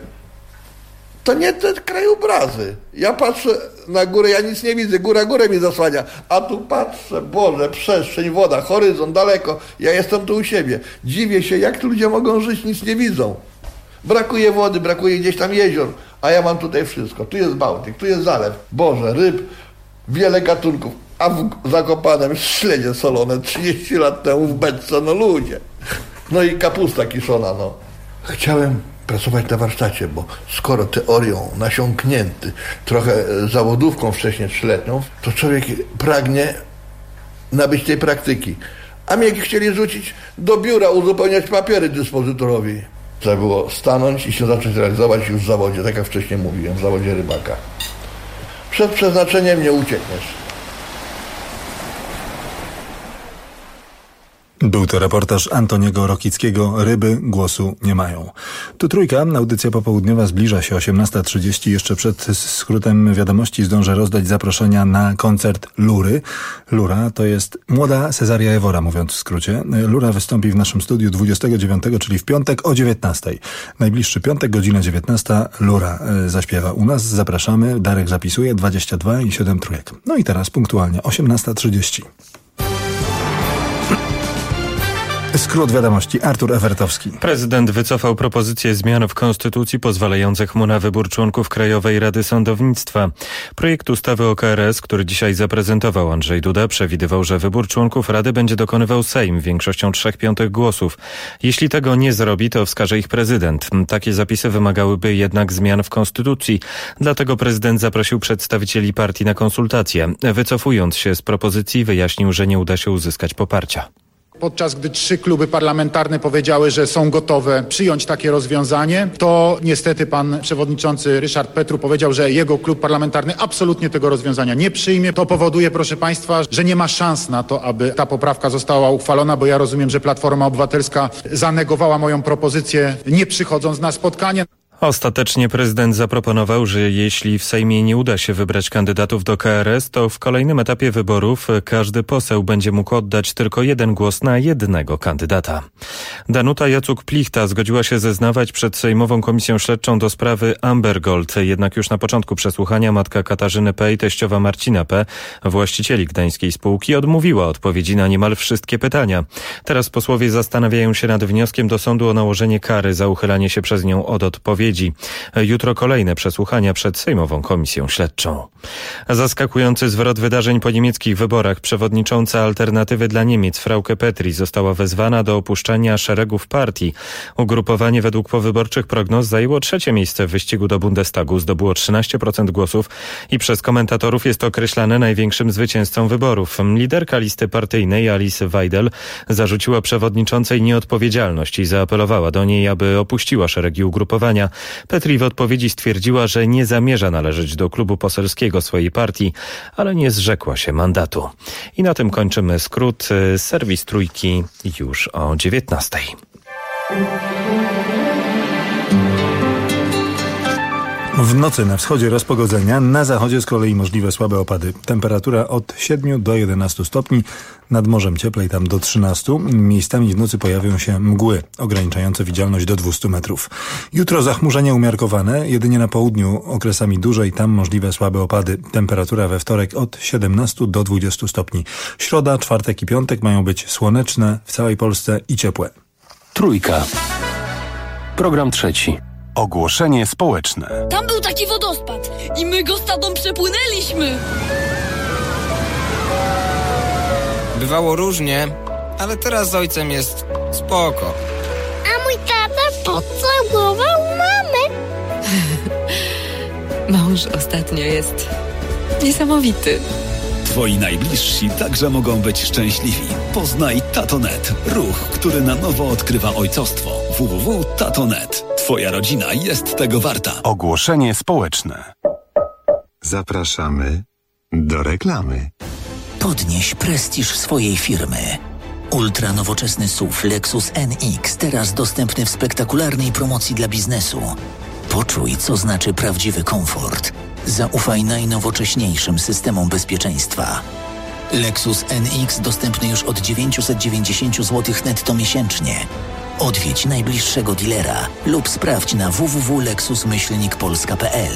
To nie te krajobrazy. Ja patrzę na górę, ja nic nie widzę, góra górę mi zasłania, a tu patrzę, Boże, przestrzeń, woda, horyzont, daleko, ja jestem tu u siebie. Dziwię się, jak tu ludzie mogą żyć, nic nie widzą. Brakuje wody, brakuje gdzieś tam jezior, a ja mam tutaj wszystko. Tu jest Bałtyk, tu jest zalew, Boże, ryb, wiele gatunków, a w Zakopanem śledzie solone 30 lat temu w beczce, no ludzie. No i kapusta kiszona, no. Chciałem pracować na warsztacie, bo skoro teorią nasiąknięty, trochę zawodówką wcześniej 3-letnią, to człowiek pragnie nabyć tej praktyki. A mnie chcieli rzucić do biura, uzupełniać papiery dyspozytorowi. Trzeba było stanąć i się zacząć realizować już w zawodzie, tak jak wcześniej mówiłem, w zawodzie rybaka. Przed przeznaczeniem nie uciekniesz. Był to reportaż Antoniego Rokickiego. Ryby głosu nie mają. Tu Trójka. Audycja popołudniowa zbliża się 18:30. Jeszcze przed skrótem wiadomości zdążę rozdać zaproszenia na koncert Lury. Lura to jest młoda Cezaria Ewora, mówiąc w skrócie. Lura wystąpi w naszym studiu 29, czyli w piątek o 19:00. Najbliższy piątek, godzina 19:00. Lura zaśpiewa u nas. Zapraszamy. Darek zapisuje 22 i 7 trójek. No i teraz punktualnie 18:30. Skrót wiadomości. Artur Ewertowski. Prezydent wycofał propozycję zmian w konstytucji pozwalających mu na wybór członków Krajowej Rady Sądownictwa. Projekt ustawy o KRS, który dzisiaj zaprezentował Andrzej Duda, przewidywał, że wybór członków Rady będzie dokonywał Sejm większością 3/5 głosów. Jeśli tego nie zrobi, to wskaże ich prezydent. Takie zapisy wymagałyby jednak zmian w konstytucji. Dlatego prezydent zaprosił przedstawicieli partii na konsultacje. Wycofując się z propozycji, wyjaśnił, że nie uda się uzyskać poparcia. Podczas gdy 3 kluby parlamentarne powiedziały, że są gotowe przyjąć takie rozwiązanie, to niestety pan przewodniczący Ryszard Petru powiedział, że jego klub parlamentarny absolutnie tego rozwiązania nie przyjmie. To powoduje, proszę państwa, że nie ma szans na to, aby ta poprawka została uchwalona, bo ja rozumiem, że Platforma Obywatelska zanegowała moją propozycję, nie przychodząc na spotkanie. Ostatecznie prezydent zaproponował, że jeśli w Sejmie nie uda się wybrać kandydatów do KRS, to w kolejnym etapie wyborów każdy poseł będzie mógł oddać tylko 1 głos na jednego kandydata. Danuta Jacuk-Plichta zgodziła się zeznawać przed Sejmową Komisją Śledczą do sprawy Amber Gold. Jednak już na początku przesłuchania matka Katarzyny P. i teściowa Marcina P., właścicieli gdańskiej spółki, odmówiła odpowiedzi na niemal wszystkie pytania. Teraz posłowie zastanawiają się nad wnioskiem do sądu o nałożenie kary za uchylanie się przez nią od odpowiedzi. Jutro kolejne przesłuchania przed Sejmową Komisją Śledczą. Zaskakujący zwrot wydarzeń po niemieckich wyborach. Przewodnicząca Alternatywy dla Niemiec Frauke Petry została wezwana do opuszczenia szeregów partii. Ugrupowanie według powyborczych prognoz zajęło 3. miejsce w wyścigu do Bundestagu. Zdobyło 13% głosów i przez komentatorów jest określane największym zwycięzcą wyborów. Liderka listy partyjnej Alice Weidel zarzuciła przewodniczącej nieodpowiedzialność i zaapelowała do niej, aby opuściła szeregi ugrupowania. Petry w odpowiedzi stwierdziła, że nie zamierza należeć do klubu poselskiego swojej partii, ale nie zrzekła się mandatu. I na tym kończymy skrót. Serwis Trójki już o 19:00. W nocy na wschodzie rozpogodzenia, na zachodzie z kolei możliwe słabe opady. Temperatura od 7 do 11 stopni, nad morzem cieplej tam do 13. Miejscami w nocy pojawią się mgły ograniczające widzialność do 200 metrów. Jutro zachmurzenie umiarkowane, jedynie na południu okresami dłużej, tam możliwe słabe opady. Temperatura we wtorek od 17 do 20 stopni. Środa, czwartek i piątek mają być słoneczne w całej Polsce i ciepłe. Trójka. Program trzeci. Ogłoszenie społeczne. Tam był taki wodospad i my go z tatą przepłynęliśmy. Bywało różnie, ale teraz z ojcem jest spoko. A mój tata pocałował mamę. Mąż ostatnio jest niesamowity. Twoi najbliżsi także mogą być szczęśliwi. Poznaj Tatonet. Ruch, który na nowo odkrywa ojcostwo. www.tatonet. Twoja rodzina jest tego warta. Ogłoszenie społeczne. Zapraszamy do reklamy. Podnieś prestiż swojej firmy. Ultra nowoczesny SUV Lexus NX, teraz dostępny w spektakularnej promocji dla biznesu. Poczuj, co znaczy prawdziwy komfort. Zaufaj najnowocześniejszym systemom bezpieczeństwa. Lexus NX dostępny już od 990 zł netto miesięcznie. Odwiedź najbliższego dealera lub sprawdź na www.lexus-polska.pl.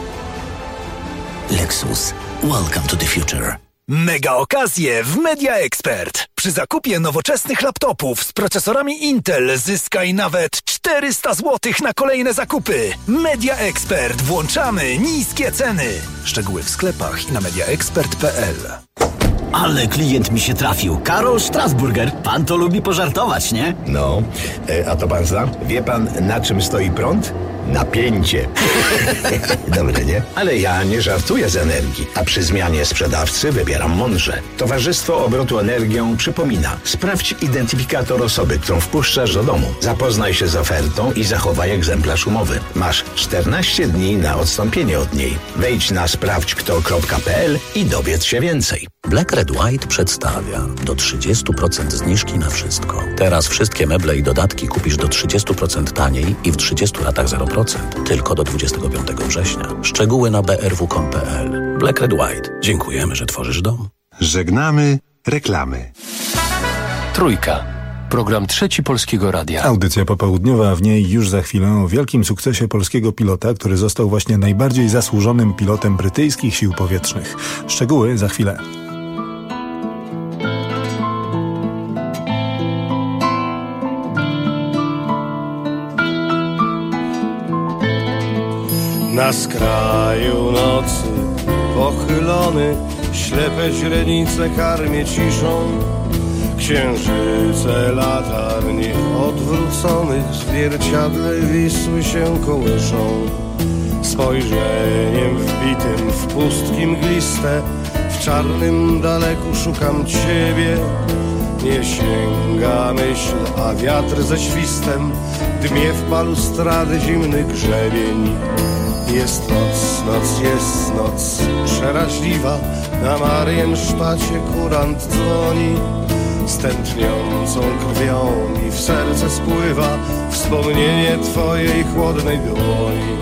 Lexus. Welcome to the future. Mega okazje w Media Expert. Przy zakupie nowoczesnych laptopów z procesorami Intel zyskaj nawet 400 zł na kolejne zakupy. Media Expert. Włączamy niskie ceny. Szczegóły w sklepach i na mediaexpert.pl. Ale klient mi się trafił. Karol Strasburger. Pan to lubi pożartować, nie? No, a to pan zna? Wie pan, na czym stoi prąd? Napięcie. Dobre, nie? Ale ja nie żartuję z energii, a przy zmianie sprzedawcy wybieram mądrze. Towarzystwo Obrotu Energią przypomina. Sprawdź identyfikator osoby, którą wpuszczasz do domu. Zapoznaj się z ofertą i zachowaj egzemplarz umowy. Masz 14 dni na odstąpienie od niej. Wejdź na sprawdźkto.pl i dowiedz się więcej. Black Red White przedstawia do 30% zniżki na wszystko. Teraz wszystkie meble i dodatki kupisz do 30% taniej i w 30 latach 0%. Tylko do 25 września. Szczegóły na brw.com.pl. Black Red White. Dziękujemy, że tworzysz dom. Żegnamy reklamy. Trójka. Program Trzeci Polskiego Radia. Audycja popołudniowa, a w niej już za chwilę o wielkim sukcesie polskiego pilota, który został właśnie najbardziej zasłużonym pilotem brytyjskich sił powietrznych. Szczegóły za chwilę. Na skraju nocy pochylony, ślepe źrenice karmię ciszą. Księżyce latarni odwróconych w zwierciadle Wisły się kołyszą. Spojrzeniem wbitym w pustki mgliste, w czarnym daleku szukam Ciebie. Nie sięga myśl, a wiatr ze świstem dmie w balustrady zimny grzebień. Jest noc, noc jest noc przeraźliwa, na Mariensztacie kurant dzwoni. Z tętniącą krwią mi w serce spływa wspomnienie Twojej chłodnej dłoni.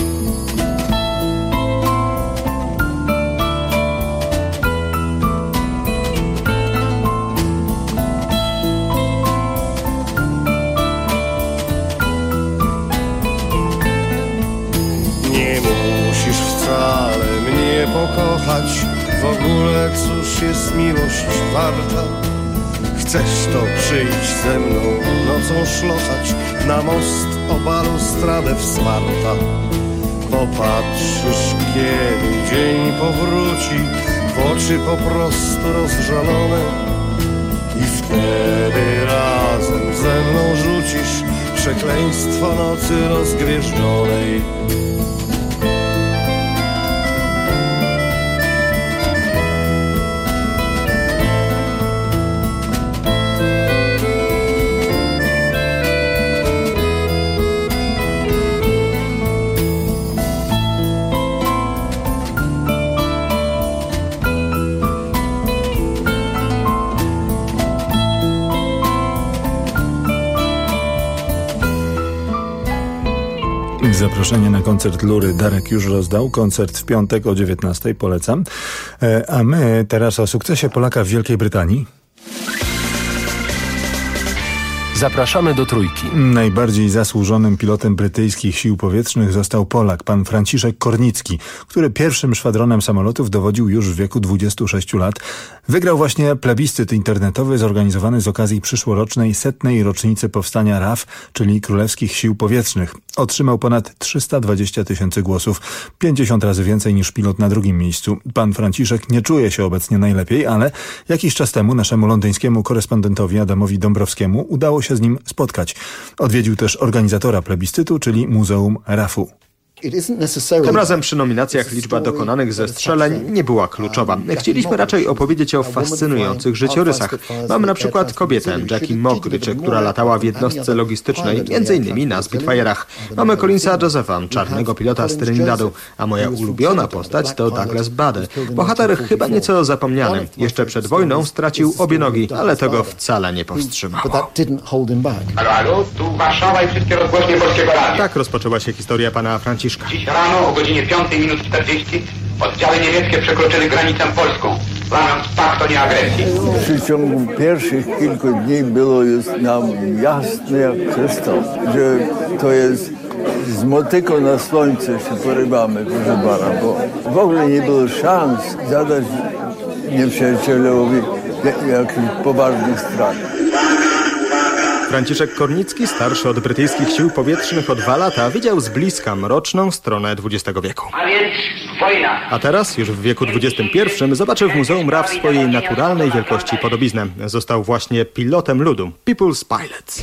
Nie musisz wcale mnie pokochać, w ogóle cóż jest miłość warta. Chcesz to przyjść ze mną nocą szlochać, na most o balustradę wsparta. Popatrzysz, kiedy dzień powróci, w oczy po prostu rozżalone, i wtedy razem ze mną rzucisz przekleństwo nocy rozgwieżdżonej. Zaproszenie na koncert Lury Darek już rozdał. Koncert w piątek o 19:00, polecam. A my teraz o sukcesie Polaka w Wielkiej Brytanii. Zapraszamy do Trójki. Najbardziej zasłużonym pilotem brytyjskich sił powietrznych został Polak, pan Franciszek Kornicki, który pierwszym szwadronem samolotów dowodził już w wieku 26 lat. Wygrał właśnie plebiscyt internetowy zorganizowany z okazji przyszłorocznej 100. rocznicy powstania RAF, czyli Królewskich Sił Powietrznych. Otrzymał ponad 320 000 głosów, 50 razy więcej niż pilot na drugim miejscu. Pan Franciszek nie czuje się obecnie najlepiej, ale jakiś czas temu naszemu londyńskiemu korespondentowi Adamowi Dąbrowskiemu udało się z nim spotkać. Odwiedził też organizatora plebiscytu, czyli Muzeum RAF-u. Tym razem przy nominacjach liczba dokonanych zestrzeleń nie była kluczowa. Chcieliśmy raczej opowiedzieć o fascynujących życiorysach. Mamy na przykład kobietę, Jackie Moggridge, która latała w jednostce logistycznej, m.in. na Spitfire'ach. Mamy Collinsa Josepha, czarnego pilota z Trinidadu, a moja ulubiona postać to Douglas Bader. Bohater chyba nieco zapomniany. Jeszcze przed wojną stracił obie nogi, ale to go wcale nie powstrzymało. Halo, tu Warszawa i wszystkie rozgłośnie Polskiego Radia. Tak rozpoczęła się historia pana Franciszka. Dziś rano o godzinie 5:40 oddziały niemieckie przekroczyły granicę polską, łamiąc pakt o nieagresji. W ciągu pierwszych kilku dni było już nam jasne jak krystał, że to jest z motyką na słońce się porywamy, proszę pana, bo w ogóle nie było szans zadać nieprzyjacielowi jakichś poważnych strat. Franciszek Kornicki, starszy od brytyjskich sił powietrznych o 2 lata, widział z bliska mroczną stronę XX wieku. A więc wojna. A teraz, już w wieku XXI, zobaczył w Muzeum RAF swojej naturalnej wielkości podobiznę. Został właśnie pilotem ludu. People's Pilot.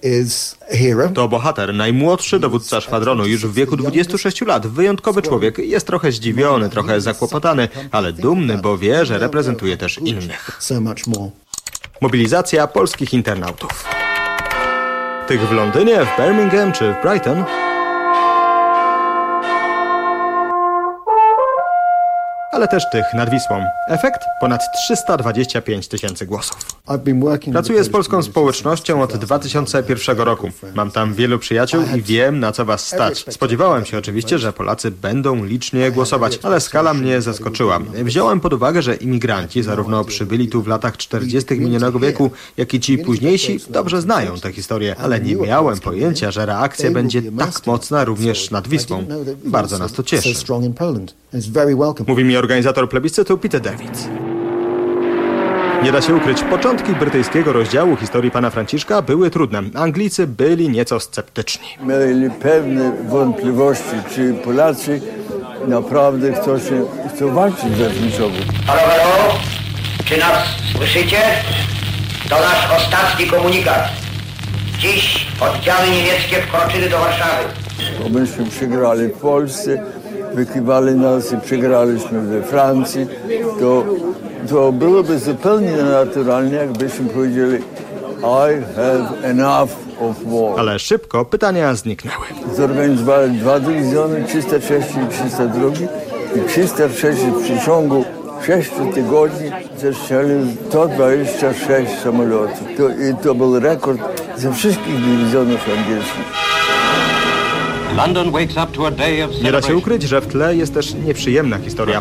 To bohater, najmłodszy dowódca szwadronu, już w wieku 26 lat. Wyjątkowy człowiek. Jest trochę zdziwiony, trochę zakłopotany, ale dumny, bo wie, że reprezentuje też innych. Mobilizacja polskich internautów. Tych w Londynie, w Birmingham czy w Brighton ale też tych nad Wisłą. Efekt? Ponad 325 000 głosów. Pracuję z polską społecznością od 2001 roku. Mam tam wielu przyjaciół i wiem, na co was stać. Spodziewałem się oczywiście, że Polacy będą licznie głosować, ale skala mnie zaskoczyła. Wziąłem pod uwagę, że imigranci, zarówno przybyli tu w latach 40. minionego wieku, jak i ci późniejsi, dobrze znają tę historię, ale nie miałem pojęcia, że reakcja będzie tak mocna również nad Wisłą. Bardzo nas to cieszy. Mówi mi organizator plebiscytu Peter David. Nie da się ukryć, początki brytyjskiego rozdziału historii pana Franciszka były trudne. Anglicy byli nieco sceptyczni. Mieli pewne wątpliwości, czy Polacy naprawdę chcą walczyć ze Zniczową. Halo, halo? Czy nas słyszycie? To nasz ostatni komunikat. Dziś oddziały niemieckie wkroczyły do Warszawy. Bo myśmy przegrali w Polsce, wykiwali nas i przegraliśmy we Francji. To byłoby zupełnie naturalnie, jakbyśmy powiedzieli I have enough of war. Ale szybko pytania zniknęły. Zorganizowali 2 dywizjony, 303 i 302 i 303 w przeciągu 6 tygodni zestrzelił 126 samolotów. I to był rekord ze wszystkich dywizjonów angielskich. Nie da się ukryć, że w tle jest też nieprzyjemna historia.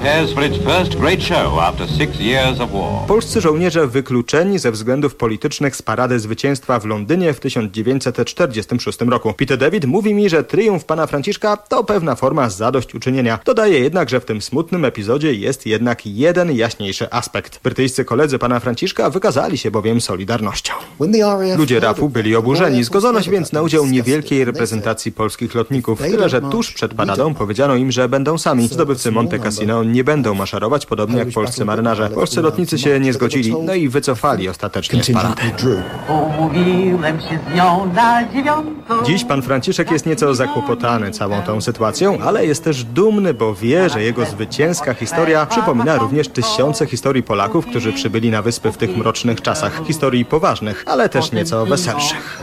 Polscy żołnierze wykluczeni ze względów politycznych z parady zwycięstwa w Londynie w 1946 roku. Peter David mówi mi, że triumf pana Franciszka to pewna forma zadośćuczynienia. Dodaje jednak, że w tym smutnym epizodzie jest jednak jeden jaśniejszy aspekt. Brytyjscy koledzy pana Franciszka wykazali się bowiem solidarnością. Ludzie RAF-u byli oburzeni. Zgodzono się więc na udział niewielkiej reprezentacji polskich lotników. Tyle, że tuż przed paradą powiedziano im, że będą sami. Zdobywcy Monte Cassino nie będą maszerować, podobnie jak polscy marynarze. Polscy lotnicy się nie zgodzili, no i wycofali ostatecznie z parady. Dziś pan Franciszek jest nieco zakłopotany całą tą sytuacją, ale jest też dumny, bo wie, że jego zwycięska historia przypomina również tysiące historii Polaków, którzy przybyli na wyspy w tych mrocznych czasach. Historii poważnych, ale też nieco weselszych.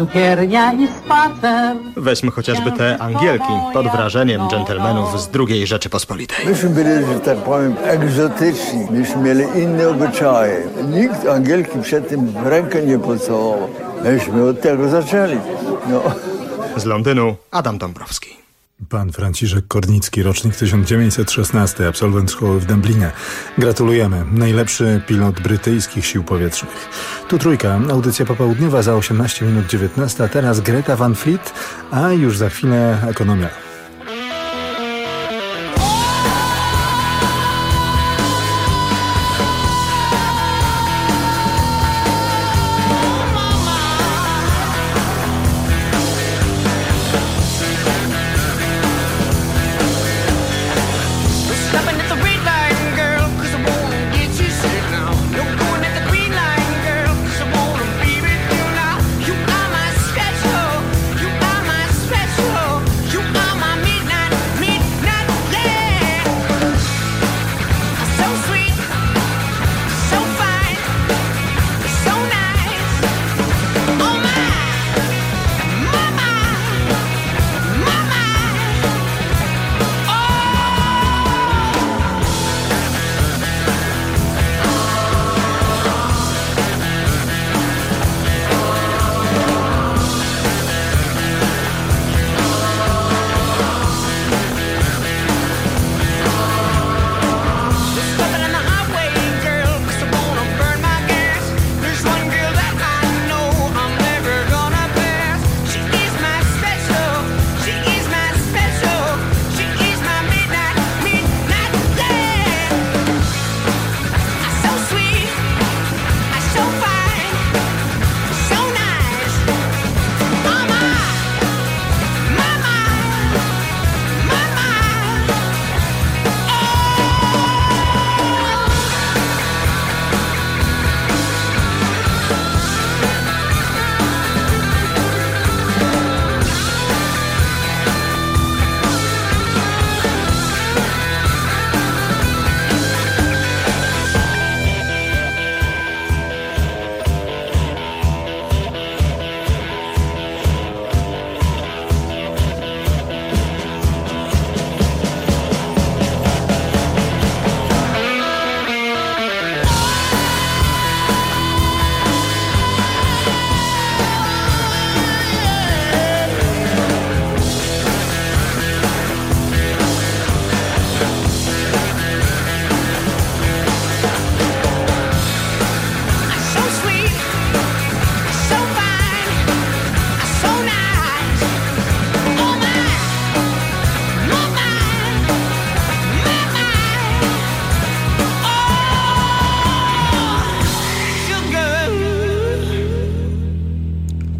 Weźmy chociażby te Angielki pod wrażeniem dżentelmenów z II Rzeczypospolitej. Myśmy byli, że tak powiem, egzotyczni. Myśmy mieli inne obyczaje. Nikt Angielki przed tym w rękę nie pocałował. Myśmy od tego zaczęli. No. Z Londynu Adam Dąbrowski. Pan Franciszek Kornicki, rocznik 1916, absolwent szkoły w Dęblinie. Gratulujemy. Najlepszy pilot brytyjskich sił powietrznych. Tu Trójka, audycja popołudniowa za 18 minut 19, a teraz Greta Van Fleet, a już za chwilę ekonomia. You are my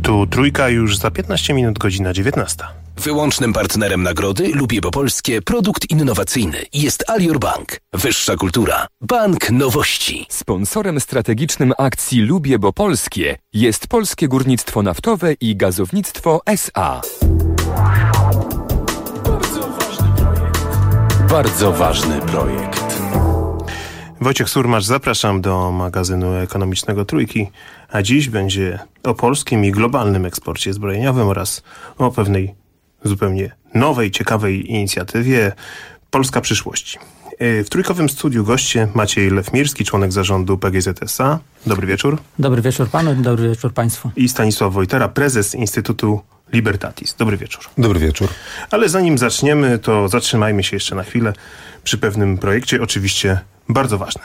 Tu Trójka, już za 15 minut, godzina 19. Wyłącznym partnerem nagrody Lubię Bo Polskie produkt innowacyjny jest Alior Bank. Wyższa kultura. Bank nowości. Sponsorem strategicznym akcji Lubię Bo Polskie jest Polskie Górnictwo Naftowe i Gazownictwo S.A. Bardzo ważny projekt. Wojciech Surmacz, zapraszam do magazynu ekonomicznego Trójki, a dziś będzie o polskim i globalnym eksporcie zbrojeniowym oraz o pewnej zupełnie nowej, ciekawej inicjatywie Polska przyszłości. W trójkowym studiu goście Maciej Lewmirski, członek zarządu PGZ S.A. Dobry wieczór. Dobry wieczór panu, dobry wieczór państwu. I Stanisław Wojtera, prezes Instytutu Libertatis. Dobry wieczór. Dobry wieczór. Ale zanim zaczniemy, to zatrzymajmy się jeszcze na chwilę przy pewnym projekcie, oczywiście bardzo ważnym.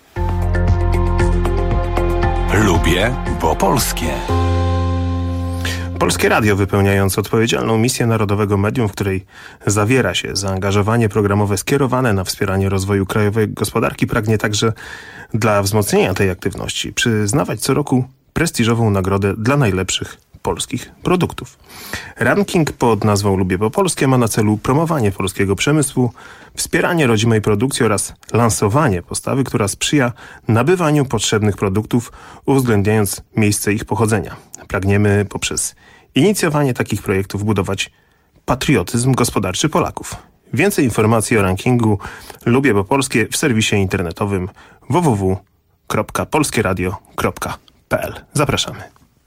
Lubię Bo Polskie. Polskie Radio, wypełniając odpowiedzialną misję narodowego medium, w której zawiera się zaangażowanie programowe skierowane na wspieranie rozwoju krajowej gospodarki, pragnie także dla wzmocnienia tej aktywności przyznawać co roku prestiżową nagrodę dla najlepszych polskich produktów. Ranking pod nazwą Lubię Bo Polskie ma na celu promowanie polskiego przemysłu, wspieranie rodzimej produkcji oraz lansowanie postawy, która sprzyja nabywaniu potrzebnych produktów, uwzględniając miejsce ich pochodzenia. Pragniemy poprzez inicjowanie takich projektów budować patriotyzm gospodarczy Polaków. Więcej informacji o rankingu Lubię Bo Polskie w serwisie internetowym www.polskieradio.pl. Zapraszamy.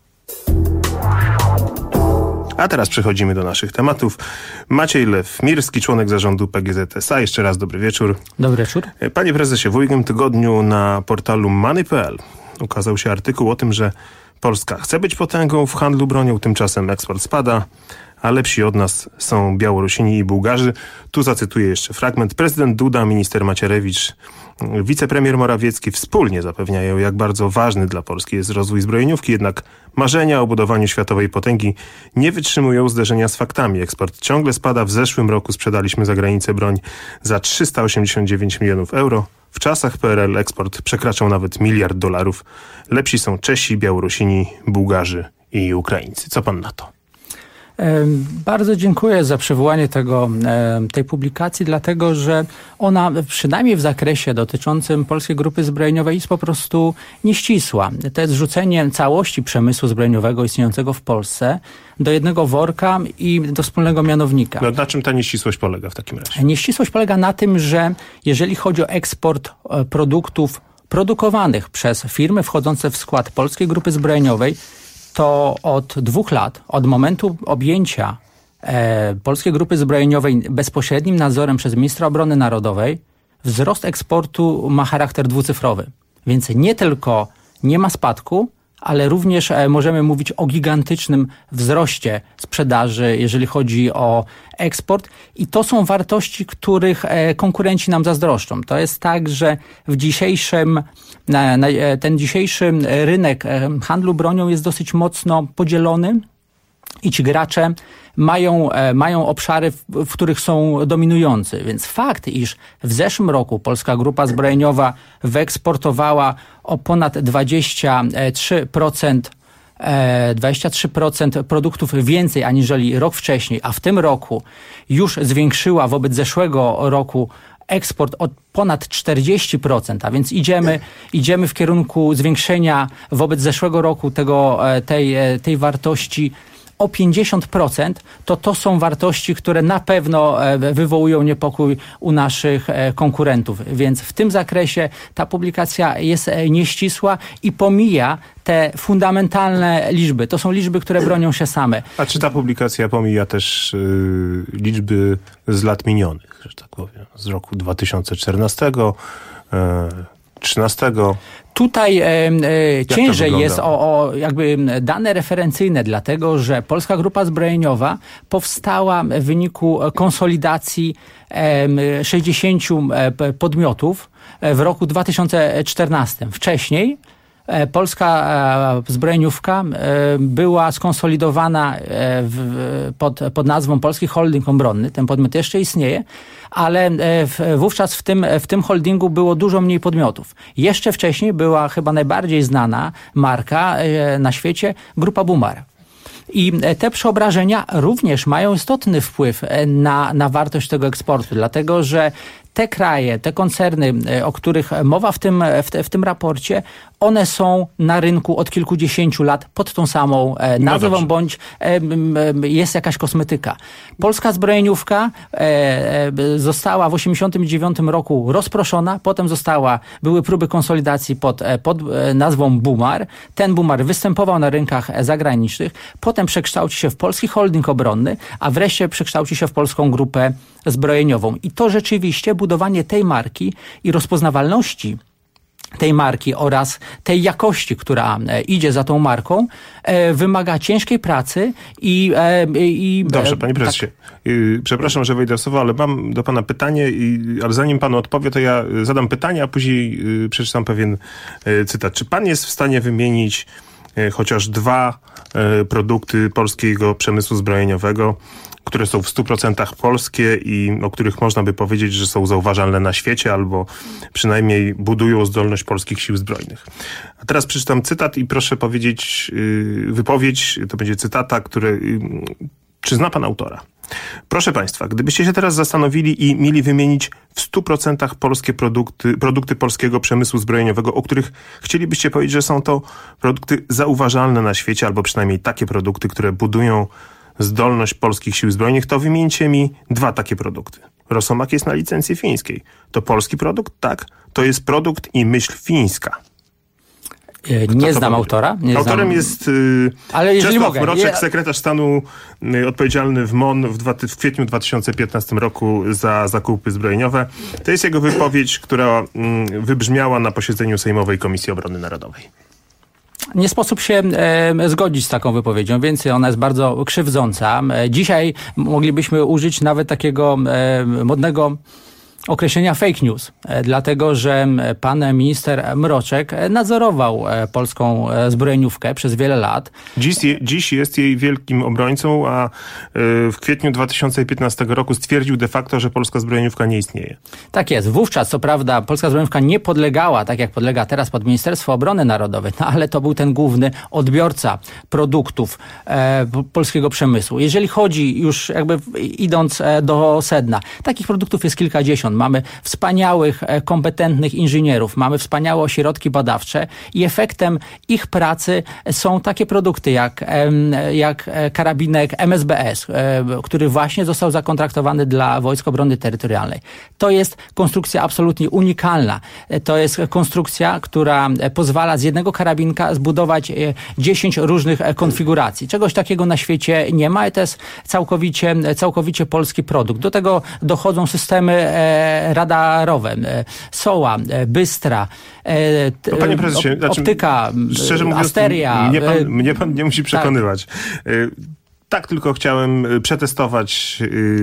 A teraz przechodzimy do naszych tematów. Maciej Lewmirski, członek zarządu PGZ S.A. Jeszcze raz dobry wieczór. Dobry wieczór. Panie prezesie, w ubiegłym tygodniu na portalu Money.pl ukazał się artykuł o tym, że Polska chce być potęgą w handlu bronią, tymczasem eksport spada, a lepsi od nas są Białorusini i Bułgarzy. Tu zacytuję jeszcze fragment. Prezydent Duda, minister Macierewicz, wicepremier Morawiecki wspólnie zapewniają, jak bardzo ważny dla Polski jest rozwój zbrojeniówki, jednak marzenia o budowaniu światowej potęgi nie wytrzymują zderzenia z faktami. Eksport ciągle spada. W zeszłym roku sprzedaliśmy za granicę broń za 389 milionów euro. W czasach PRL eksport przekraczał nawet $1 miliard. Lepsi są Czesi, Białorusini, Bułgarzy i Ukraińcy. Co pan na to? Bardzo dziękuję za przywołanie tej publikacji, dlatego że ona przynajmniej w zakresie dotyczącym Polskiej Grupy Zbrojeniowej jest po prostu nieścisła. To jest rzucenie całości przemysłu zbrojeniowego istniejącego w Polsce do jednego worka i do wspólnego mianownika. No, na czym ta nieścisłość polega w takim razie? Nieścisłość polega na tym, że jeżeli chodzi o eksport produktów produkowanych przez firmy wchodzące w skład Polskiej Grupy Zbrojeniowej, to od 2 lat, od momentu objęcia Polskiej Grupy Zbrojeniowej bezpośrednim nadzorem przez ministra obrony narodowej, wzrost eksportu ma charakter dwucyfrowy. Więc nie tylko nie ma spadku, ale również możemy mówić o gigantycznym wzroście sprzedaży, jeżeli chodzi o eksport. I to są wartości, których konkurenci nam zazdroszczą. To jest tak, że ten dzisiejszy rynek handlu bronią jest dosyć mocno podzielony i ci gracze mają obszary, w których są dominujący. Więc fakt, iż w zeszłym roku Polska Grupa Zbrojeniowa wyeksportowała o ponad 23% produktów więcej aniżeli rok wcześniej, a w tym roku już zwiększyła wobec zeszłego roku eksport o ponad 40%, a więc idziemy w kierunku zwiększenia wobec zeszłego roku tej wartości o 50%, to są wartości, które na pewno wywołują niepokój u naszych konkurentów. Więc w tym zakresie ta publikacja jest nieścisła i pomija te fundamentalne liczby. To są liczby, które bronią się same. A czy ta publikacja pomija też liczby z lat minionych, że tak powiem, z roku 2014, 2013? Tutaj ciężej jest o jakby dane referencyjne, dlatego że Polska Grupa Zbrojeniowa powstała w wyniku konsolidacji 60 podmiotów w roku 2014. Wcześniej polska zbrojeniówka była skonsolidowana pod nazwą Polski Holding Obronny. Ten podmiot jeszcze istnieje, ale wówczas w tym holdingu było dużo mniej podmiotów. Jeszcze wcześniej była chyba najbardziej znana marka na świecie Grupa Bumar. I te przeobrażenia również mają istotny wpływ na wartość tego eksportu, dlatego że te kraje, te koncerny, o których mowa w tym raporcie, one są na rynku od kilkudziesięciu lat pod tą samą nazwą, bądź jest jakaś kosmetyka. Polska zbrojeniówka została w 1989 roku rozproszona, potem były próby konsolidacji pod nazwą Bumar. Ten Bumar występował na rynkach zagranicznych, potem przekształci się w Polski Holding Obronny, a wreszcie przekształci się w Polską Grupę Zbrojeniową. I to rzeczywiście budowanie tej marki i rozpoznawalności tej marki oraz tej jakości, która idzie za tą marką, wymaga ciężkiej pracy i Dobrze, panie prezesie. Tak. Przepraszam, że wejdę w słowo, ale mam do pana pytanie, ale zanim pan odpowie, to ja zadam pytanie, a później przeczytam pewien cytat. Czy pan jest w stanie wymienić chociaż 2 produkty polskiego przemysłu zbrojeniowego, które są w 100% polskie i o których można by powiedzieć, że są zauważalne na świecie albo przynajmniej budują zdolność polskich sił zbrojnych. A teraz przeczytam cytat i proszę powiedzieć wypowiedź, to będzie cytata, czy zna pan autora? Proszę państwa, gdybyście się teraz zastanowili i mieli wymienić w 100% polskie produkty polskiego przemysłu zbrojeniowego, o których chcielibyście powiedzieć, że są to produkty zauważalne na świecie albo przynajmniej takie produkty, które budują zdolność polskich sił zbrojnych, to wymieńcie mi 2 takie produkty. Rosomak jest na licencji fińskiej. To polski produkt? Tak. To jest produkt i myśl fińska. Nie znam autora. Autorem jest Czesław Mroczek, sekretarz stanu odpowiedzialny w MON w kwietniu 2015 roku za zakupy zbrojeniowe. To jest jego wypowiedź, która wybrzmiała na posiedzeniu Sejmowej Komisji Obrony Narodowej. Nie sposób się zgodzić z taką wypowiedzią, więc ona jest bardzo krzywdząca. Dzisiaj moglibyśmy użyć nawet takiego modnego określenia fake news, dlatego że pan minister Mroczek nadzorował polską zbrojeniówkę przez wiele lat. Dziś jest jej wielkim obrońcą, a w kwietniu 2015 roku stwierdził de facto, że polska zbrojeniówka nie istnieje. Tak jest. Wówczas, co prawda, polska zbrojeniówka nie podlegała, tak jak podlega teraz pod Ministerstwo Obrony Narodowej, ale to był ten główny odbiorca produktów polskiego przemysłu. Jeżeli chodzi już jakby idąc do sedna, takich produktów jest kilkadziesiąt. Mamy wspaniałych, kompetentnych inżynierów, mamy wspaniałe ośrodki badawcze i efektem ich pracy są takie produkty jak karabinek MSBS, który właśnie został zakontraktowany dla Wojsk Obrony Terytorialnej. To jest konstrukcja absolutnie unikalna. To jest konstrukcja, która pozwala z jednego karabinka zbudować 10 różnych konfiguracji. Czegoś takiego na świecie nie ma i to jest całkowicie polski produkt. Do tego dochodzą systemy radarowe, SOA, Bystra, panie prezesie, optyka, szczerze mówiąc, Asteria. Mnie pan nie musi przekonywać. Tak tylko chciałem przetestować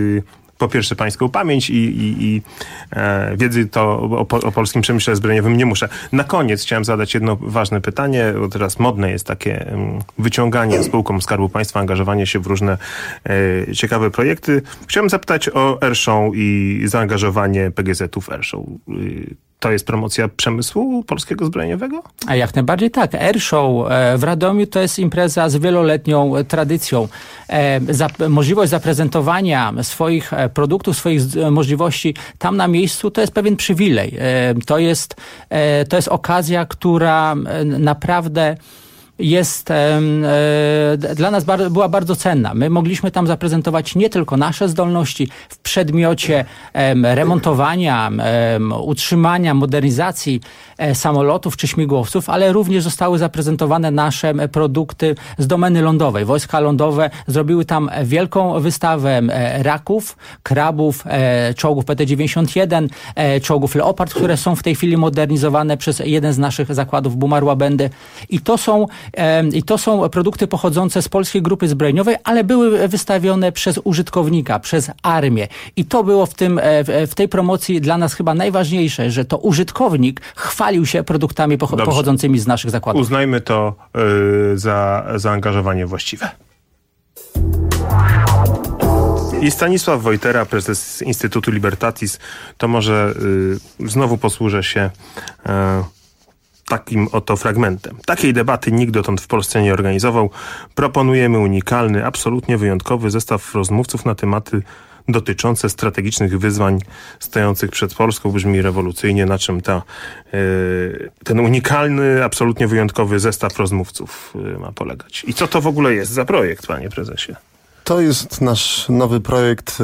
po pierwsze pańską pamięć i wiedzy to o polskim przemyśle zbrojeniowym nie muszę. Na koniec chciałem zadać jedno ważne pytanie, bo teraz modne jest takie wyciąganie spółkom Skarbu Państwa, angażowanie się w różne ciekawe projekty. Chciałem zapytać o Airshow i zaangażowanie PGZ-u w Airshow. To jest promocja przemysłu polskiego zbrojeniowego? A jak najbardziej tak. Airshow w Radomiu to jest impreza z wieloletnią tradycją. Możliwość zaprezentowania swoich produktów, swoich możliwości tam na miejscu to jest pewien przywilej. To jest okazja, która naprawdę dla nas była bardzo cenna. My mogliśmy tam zaprezentować nie tylko nasze zdolności w przedmiocie remontowania, utrzymania, modernizacji samolotów czy śmigłowców, ale również zostały zaprezentowane nasze produkty z domeny lądowej. Wojska lądowe zrobiły tam wielką wystawę raków, krabów, czołgów PT-91, czołgów Leopard, które są w tej chwili modernizowane przez jeden z naszych zakładów Bumar-Łabędy. I to są produkty pochodzące z Polskiej Grupy Zbrojeniowej, ale były wystawione przez użytkownika, przez armię. I to było w tej promocji dla nas chyba najważniejsze, że to użytkownik chwalił się produktami pochodzącymi z naszych zakładów. Uznajmy to za zaangażowanie właściwe. I Stanisław Wojtera, prezes Instytutu Libertatis, to może znowu posłużę się takim oto fragmentem. Takiej debaty nikt dotąd w Polsce nie organizował. Proponujemy unikalny, absolutnie wyjątkowy zestaw rozmówców na tematy dotyczące strategicznych wyzwań stojących przed Polską. Brzmi rewolucyjnie, na czym ten unikalny, absolutnie wyjątkowy zestaw rozmówców ma polegać. I co to w ogóle jest za projekt, panie prezesie? To jest nasz nowy projekt,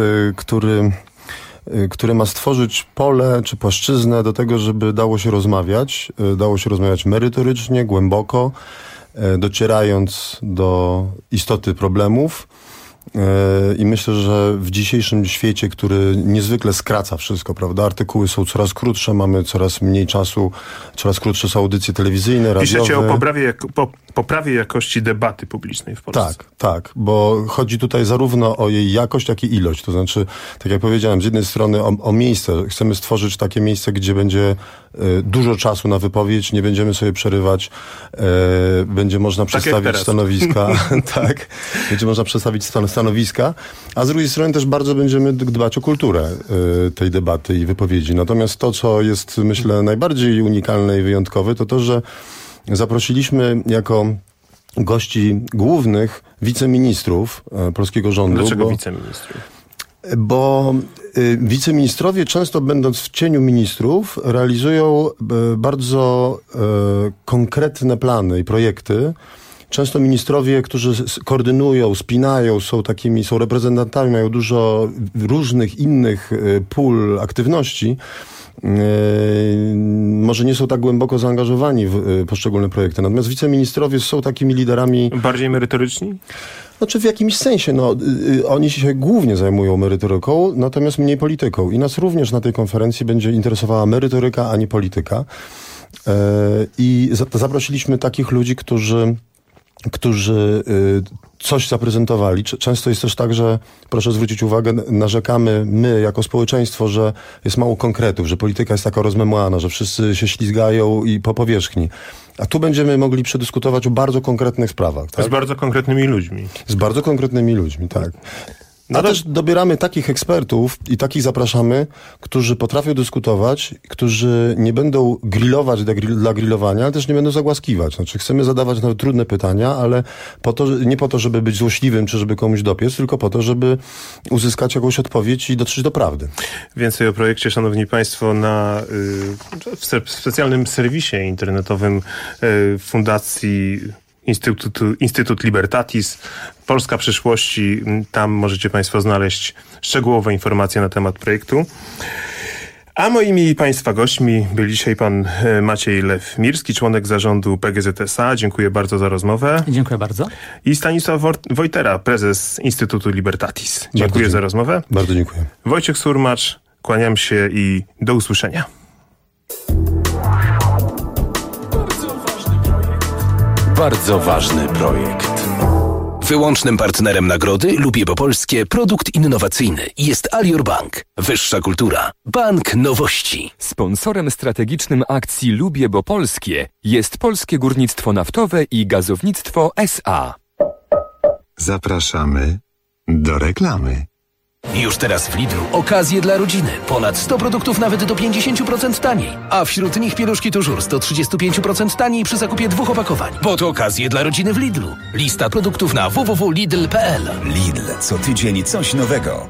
który ma stworzyć pole czy płaszczyznę do tego, żeby dało się rozmawiać merytorycznie, głęboko, docierając do istoty problemów. I myślę, że w dzisiejszym świecie, który niezwykle skraca wszystko, prawda? Artykuły są coraz krótsze, mamy coraz mniej czasu, coraz krótsze są audycje telewizyjne, radiowe. Piszecie o poprawie jakości debaty publicznej w Polsce. Tak, bo chodzi tutaj zarówno o jej jakość, jak i ilość. To znaczy, tak jak powiedziałem, z jednej strony o miejsce. Chcemy stworzyć takie miejsce, gdzie będzie dużo czasu na wypowiedź, nie będziemy sobie przerywać, będzie można przedstawić stanowiska. Tak, będzie można przedstawić stanowiska, a z drugiej strony też bardzo będziemy dbać o kulturę tej debaty i wypowiedzi. Natomiast to, co jest, myślę, najbardziej unikalne i wyjątkowe, to to, że zaprosiliśmy jako gości głównych wiceministrów polskiego rządu. Dlaczego wiceministrów? Bo wiceministrowie, często będąc w cieniu ministrów, realizują bardzo konkretne plany i projekty. Często ministrowie, którzy koordynują, spinają, są reprezentantami, mają dużo różnych innych pól aktywności. Może nie są tak głęboko zaangażowani w poszczególne projekty. Natomiast wiceministrowie są takimi liderami... Bardziej merytoryczni? Znaczy w jakimś sensie, oni się głównie zajmują merytoryką, natomiast mniej polityką. I nas również na tej konferencji będzie interesowała merytoryka, a nie polityka. I zaprosiliśmy takich ludzi, którzy coś zaprezentowali. Często jest też tak, że, proszę zwrócić uwagę, narzekamy my jako społeczeństwo, że jest mało konkretów, że polityka jest taka rozmemłana, że wszyscy się ślizgają i po powierzchni. A tu będziemy mogli przedyskutować o bardzo konkretnych sprawach. Tak? Z bardzo konkretnymi ludźmi. Z bardzo konkretnymi ludźmi, tak. A też dobieramy takich ekspertów i takich zapraszamy, którzy potrafią dyskutować, którzy nie będą grillować dla grillowania, ale też nie będą zagłaskiwać. Znaczy chcemy zadawać nawet trudne pytania, ale nie po to, żeby być złośliwym, czy żeby komuś dopiec, tylko po to, żeby uzyskać jakąś odpowiedź i dotrzeć do prawdy. Więcej o projekcie, szanowni państwo, w specjalnym serwisie internetowym Fundacji Instytut Libertatis, Polska przyszłości. Tam możecie państwo znaleźć szczegółowe informacje na temat projektu. A moimi i państwa gośćmi był dzisiaj pan Maciej Lew-Mirski, członek zarządu PGZ SA. Dziękuję bardzo za rozmowę. Dziękuję bardzo. I Stanisław Wojtera, prezes Instytutu Libertatis. Dziękuję za rozmowę. Bardzo dziękuję. Wojciech Surmacz, kłaniam się i do usłyszenia. Bardzo ważny projekt. Wyłącznym partnerem nagrody Lubię Bo Polskie produkt innowacyjny jest Alior Bank. Wyższa kultura. Bank nowości. Sponsorem strategicznym akcji Lubię Bo Polskie jest Polskie Górnictwo Naftowe i Gazownictwo SA. Zapraszamy do reklamy. Już teraz w Lidlu okazje dla rodziny. Ponad 100 produktów nawet do 50% taniej. A wśród nich pieluszki Tużur do 35% taniej przy zakupie 2 opakowań. Bo to okazje dla rodziny w Lidlu. Lista produktów na www.lidl.pl. Lidl. Co tydzień coś nowego.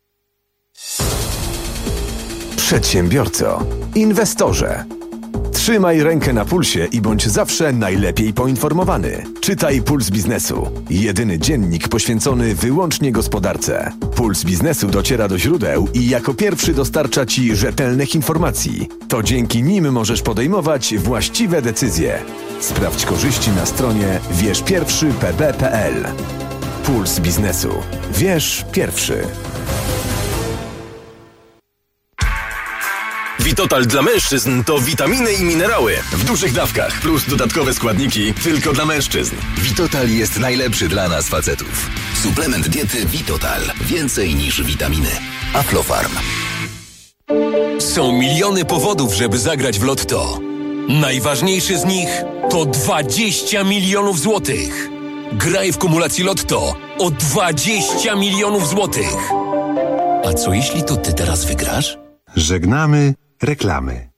Przedsiębiorco. Inwestorze. Trzymaj rękę na pulsie i bądź zawsze najlepiej poinformowany. Czytaj Puls Biznesu. Jedyny dziennik poświęcony wyłącznie gospodarce. Puls Biznesu dociera do źródeł i jako pierwszy dostarcza Ci rzetelnych informacji. To dzięki nim możesz podejmować właściwe decyzje. Sprawdź korzyści na stronie wierzpierwszypb.pl. Puls Biznesu. Wierz pierwszy. Witotal dla mężczyzn to witaminy i minerały w dużych dawkach plus dodatkowe składniki tylko dla mężczyzn. Witotal jest najlepszy dla nas facetów. Suplement diety Witotal. Więcej niż witaminy. Aflofarm. Są miliony powodów, żeby zagrać w Lotto. Najważniejszy z nich to 20 milionów złotych. Graj w kumulacji Lotto o 20 milionów złotych. A co jeśli to ty teraz wygrasz? Żegnamy reklamy.